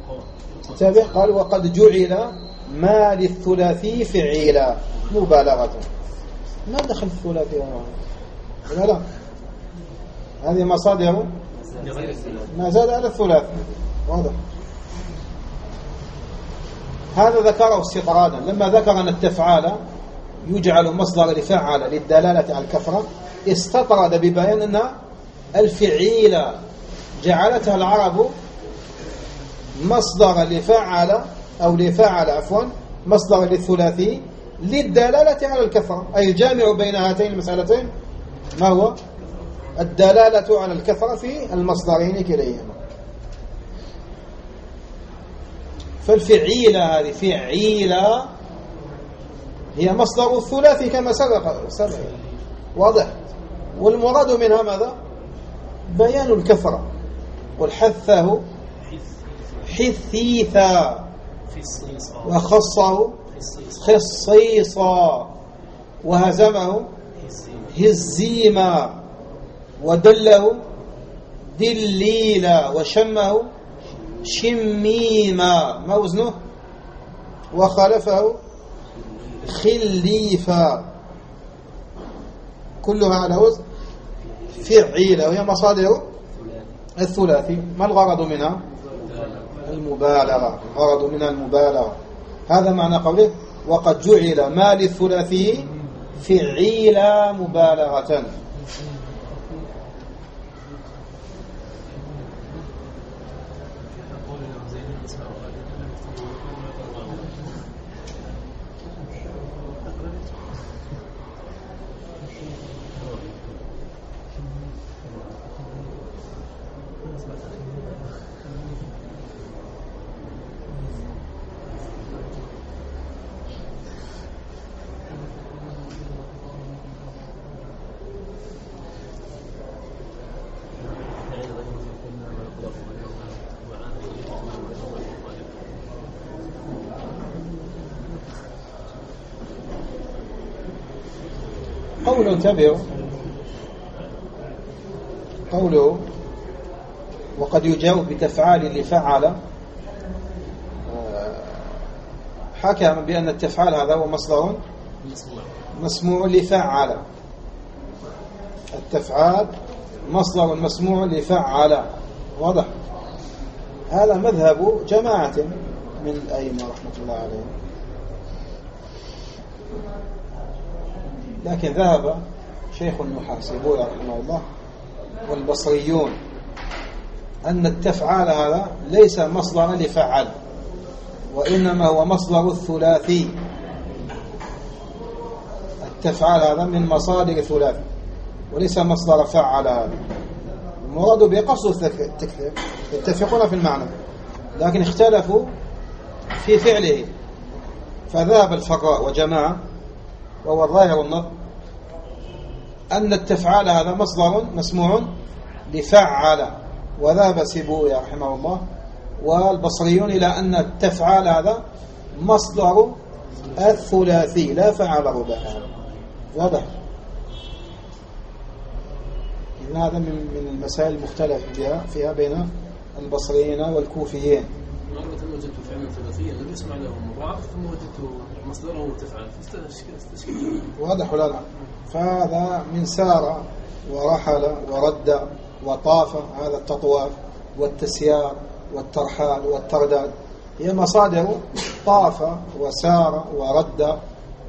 تابع قال وقد جعل ما للثلاثي فعيلا مبالغة. ما دخل الثلاثي هنا؟ لا هذه مصادر ما زاد على الثلاثي واضح. هذا ذكره استطرادا لما ذكر أن التفعال يجعل مصدر لفعل للدلالة على الكثرة، استطرد ببيان أن الفعيل جعلتها العرب مصدر لفعل أو لفعل عفوا مصدر للثلاثي للدلالة على الكثرة، أي الجامع بين هاتين المسألتين ما هو؟ الدلالة على الكثرة في المصدرين كليهما. فالفعيلة هذه فعيلة هي مصدر الثلاثي كما سبق واضح. والمراد منها ماذا؟ بيان الكثرة. والحثه حثيثا وخصه خصيصا وهزمه هزيما ودله دليلا وشمه شميما ما وزنه وخلفه خليفا، كلها على وزن فعيلة وهي مصادر الثلاثي. ما الغرض منها؟ المبالغة، الغرض منها المبالغة. هذا معنى قوله وقد جعل ما للثلاثي فعيلا مبالغة. قوله انتبهوا، قوله وقد يجاوب بتفعال لفعل، حكى بأن التفعال هذا هو مصدر مسموع لفعل. التفعال مصدر مسموع لفعل واضح. هذا مذهب جماعة من الأئمة رحمة الله عليهم، لكن ذهب شيخ المحاسبون رحمه الله والبصريون أن التفعال هذا ليس مصدرا لفعل، وإنما هو مصدر الثلاثي. التفعال هذا من مصادر الثلاثي وليس مصدر فعل. هذا المراد بقصد التكثير، يتفقون في المعنى لكن اختلفوا في فعله. فذهب الفراء وجماعة وهو الظاهر النظر أن التفعال هذا مصدر مسموع لفعل، وذهب سيبويه رحمه الله والبصريون إلى أن التفعال هذا مصدر الثلاثي لا فعل رباعي. واضح؟ إن هذا من المسائل المختلف فيها بين البصريين والكوفيين. مرة وجدت فعلا ثلاثيا لم يسمع له مضاعف ثم وجدت مصدره تفعل فاستشكل. واضح ولا لا؟ فهذا من سار ورحل ورد وطاف، هذا التطواف والتسيار والترحال والترداد هي مصادر طاف وسار ورد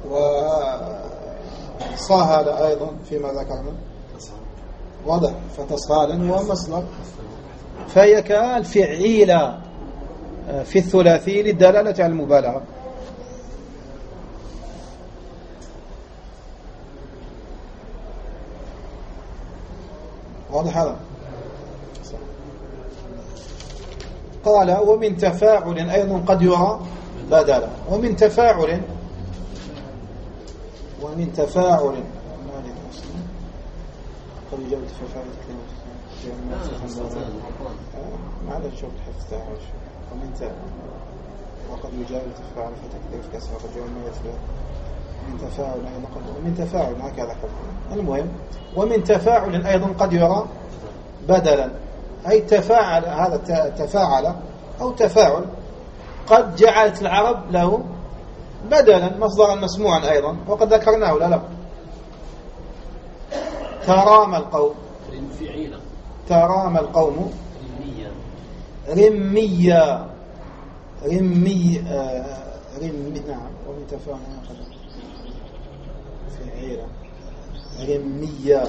وصاهل أيضا فيما ذكرنا. واضح؟ فتصالا ومصدر، فهي كالفعيلة في الثلاثي للدلالة على المبالغة. واضح هذا؟ قال ومن تفاعل أيضا قد يرى بدلا. ومن تفاعل قد يجاوب تفاعل ما هذا شوف الحفظ وقد يجاوب تفاعل فتكليف كسر قد يوم من تفاعل هكذا قلنا. المهم ومن تفاعل أيضا قد يرى بدلا، أي تفاعل. هذا تفاعل أو تفاعل. قد جعلت العرب له بدلا مصدرا مسموعا أيضا، وقد ذكرناه لا لا. ترام القوم، ترام القوم رميا، رمي نعم، ومن تفاعل فعيلا رميا،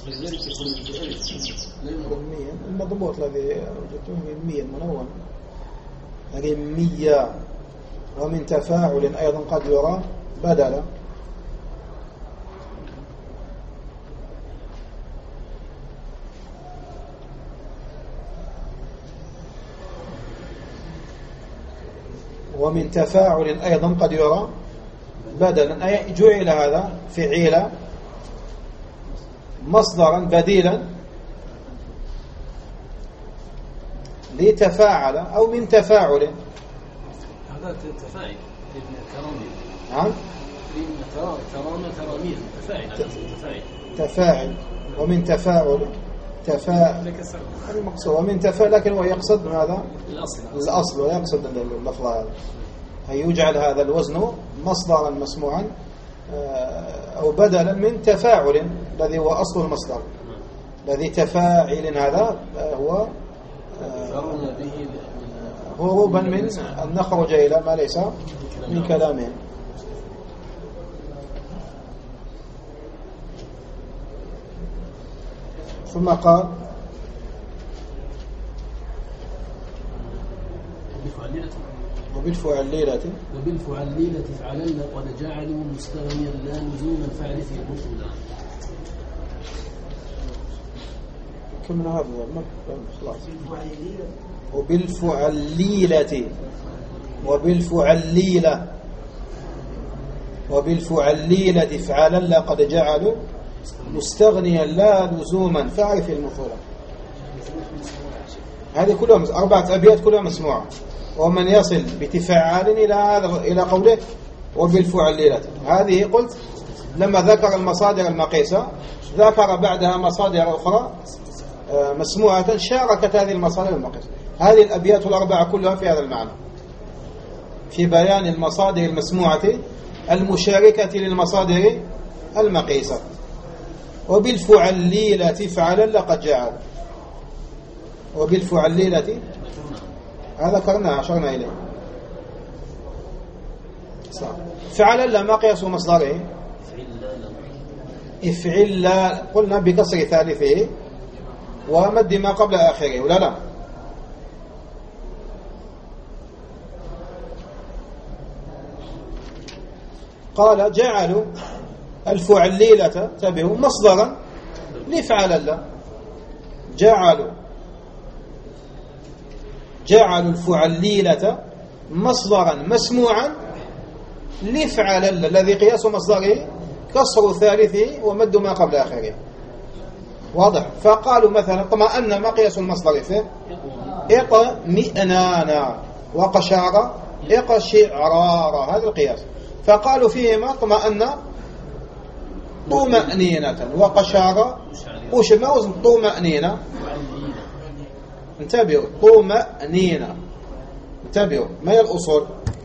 رميا المضبوط الذي وجدته رميا منون رميا. ومن تفاعل أيضا قد يرى بدلا. ومن تفاعل أيضا قد يرى بدلا، أي جعل هذا فعيلا مصدرا بديلا لتفاعل أو من تفاعل. هذا تفاعل كرامي. نعم كرامية تفاعل. ومن تفاعل المقصود ومن تفاعل، لكن هو يقصد ماذا؟ الأصل ويقصد اللفظ هذا، أي يجعل هذا الوزن مصدرا مسموعا أو بدلا من تفاعل الذي هو أصل المصدر، الذي تفاعل هذا هو هروبا من أن نخرج إلى ما ليس من كلامهم. ثم قال وبالفعليلة فعلن قد جعلوا مستغنيا لا لزوم الفعل في المفعول. كم من هذا خلاص. وبالفعليلة فعلن قد جعلوا مستغنيا لا لزوما فاعرف المفعول. هذه كلها 4 أبيات كلها مسموعة. ومن يصل بتفعال إلى قوله وبالفعليلة، هذه قلت لما ذكر المصادر المقيسة ذكر بعدها مصادر أخرى مسموعة شاركت هذه المصادر المقيسة. هذه الأبيات 4 كلها في هذا المعنى، في بيان المصادر المسموعة المشاركة للمصادر المقيسة. وبالفعليلة فعلا لقد جعل، وبالفعليلة هذا ذكرناه أشرنا إليه. فعلا لما قياس مصدره افعل، قلنا بكسر ثالثه ومد ما قبل آخره ولا لا. قال جعلوا الفعليلة تبعوا مصدرا لفعل الله. جعلوا الفعليلة مصدرا مسموعا لفعل الله، الذي قياس مصدره كسر ثالثه ومد ما قبل آخره. واضح. فقالوا مثلا طمأن، ما قياس المصدر فيه؟ اطمئنانا، وقشار اقشعرارا، هذا القياس. فقالوا فيهما طمأن طمأنينة، وقشار وش ما وزن طمأنينة؟ انتبهوا، طمأنينة، انتبهوا، ما هي الأصول؟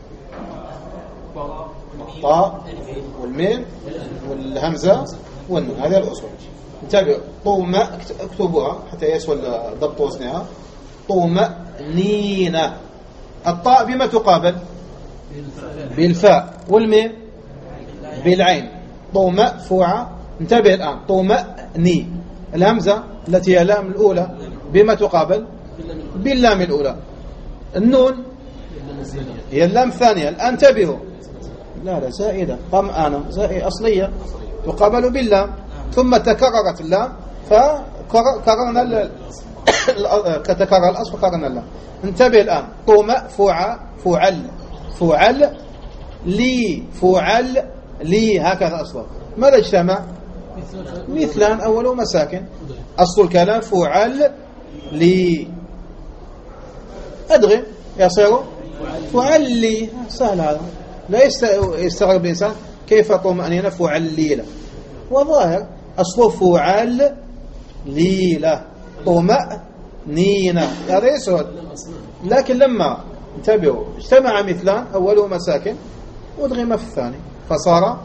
الطاء والميم والهمزة والنون، هذه الأصول. انتبهوا، اكتبوها حتى يسهل ضبط وزنها. طمأنينة، الطاء بما تقابل؟ بالفاء، والميم بالعين. طمأ انتبه الآن، طمأني. الهمزة التي هي اللام الأولى بما تقابل؟ باللام الأولى. النون هي اللام الثانية. الآن انتبهوا، لا زائدة، طمأنة زائدة أصلية تقابل باللام، ثم تكررت اللام فكررنا كتكرر الأصل فكررنا اللام. انتبه الآن، طمأ فعل لي هكذا أصلا. ماذا اجتمع؟ مثلان أول مساكن. أصل الكلام فعل لي، أدغم يصير فعل لي. سهل هذا، لا يستغرب الإنسان كيف طمأنينة فعل لي. وظاهر أصل فعل لي له، طمأ نينا، هذا يسود. لكن لما انتبهوا اجتمع مثلان أولهما ساكن وادغم في الثاني فصار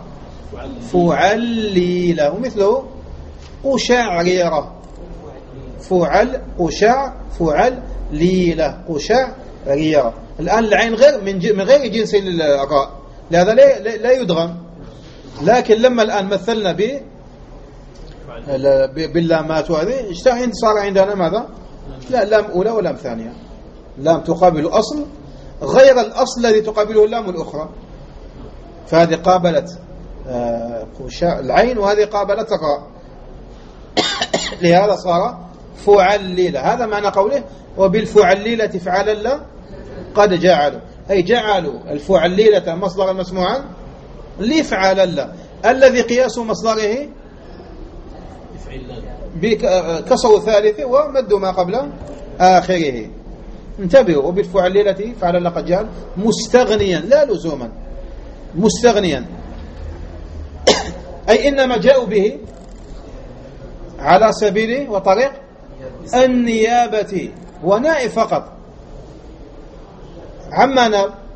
فعليلة، ومثله قشعريرة، فعل قشع فعل ليلة قشعريرة. الآن العين غير من غير جنس الراء، لهذا لا يدغم. لكن لما الآن مثلنا باللامات وهذه صار عندنا ماذا؟ لا لام أولى ولام ثانية، لام تقابل أصل غير الأصل الذي تقابله اللام الأخرى، فهذه قابلت العين وهذه قابلت الراء، لهذا صار فعليلة. هذا معنى قوله وبالفعليلة فعلل قد جعلوا، أي جعلوا الفعليلة مصدرا مسموعا لفعلل الذي قياس مصدره بكسر ثالث ومد ما قبل آخره. انتبهوا، وبالفعليلة فعلل قد جعلوا مستغنيا لا لزوما، مستغنيا أي إنما جاءوا به على سبيل وطريق النيابة ونائب فقط. عما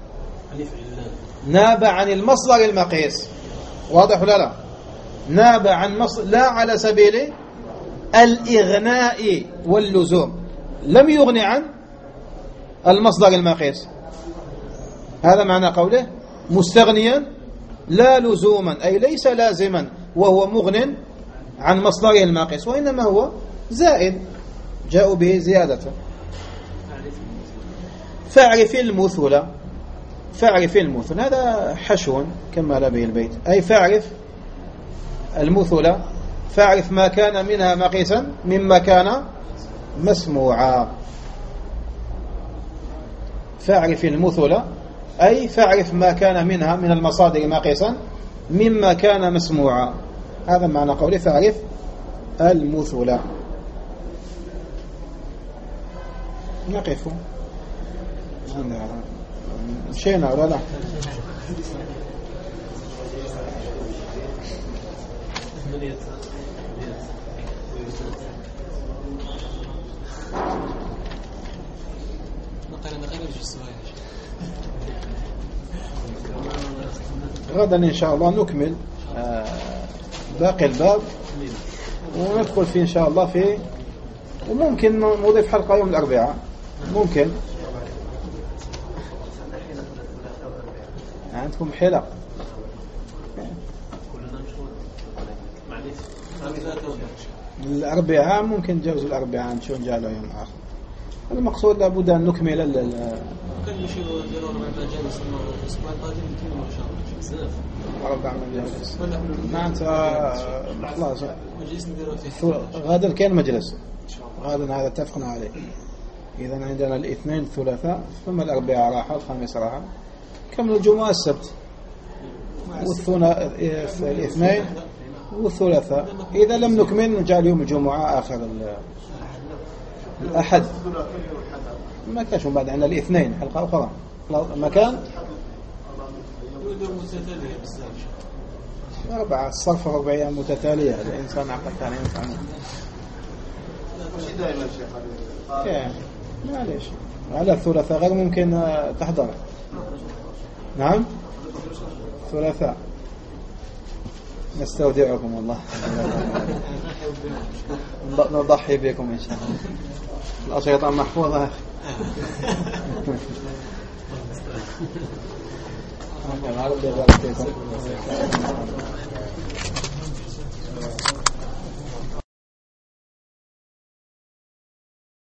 ناب عن المصدر المقيس، واضح ولا لا؟ ناب عن مصدر لا على سبيل الإغناء واللزوم، لم يغني عن المصدر المقيس. هذا معنى قوله مستغنيا لا لزوما، أي ليس لازما وهو مغن عن مصدره المقيس، وإنما هو زائد جاءوا به زيادة. فاعرف المثل، فاعرف المثل هذا حشو كما لا به البيت، أي فاعرف المثل، فاعرف ما كان منها مقيسا مما كان مسموعا. فاعرف المثل أي فاعرف ما كان منها من المصادر مقيسا مما كان مسموعا. هذا معنى قوله فاعرف المثل. نقف مشينا ولا لا؟ غدا إن شاء الله نكمل باقي الباب وندخل فيه إن شاء الله فيه، وممكن نضيف حلقة يوم الأربعاء، ممكن عندكم حلق الأربعاء، ممكن نجوز الأربعاء نشوف جاله يوم آخر. المقصود لابد أن نكمل أربع مجالس خلاص. غدا كان مجلس غدا، هذا اتفقنا عليه. إذا عندنا الاثنين الثلاثاء، ثم الأربعاء راحة، الخميس راحة، كمل الجمعة السبت الاثنين والثلاثاء. إذا لم نكمل نجعل يوم الجمعة آخر الأحد. ما كانش بعد عندنا الاثنين حلقة أخرى مكان أربعة، الصرف 4 أيام متتالية، الإنسان عقل ثاني إنسان معليش. على الثلاثاء غير ممكن تحضر. نعم ثلاثاء. نستودعكم الله، نضحي بكم إن شاء الله. الأشياء محفوظة. الله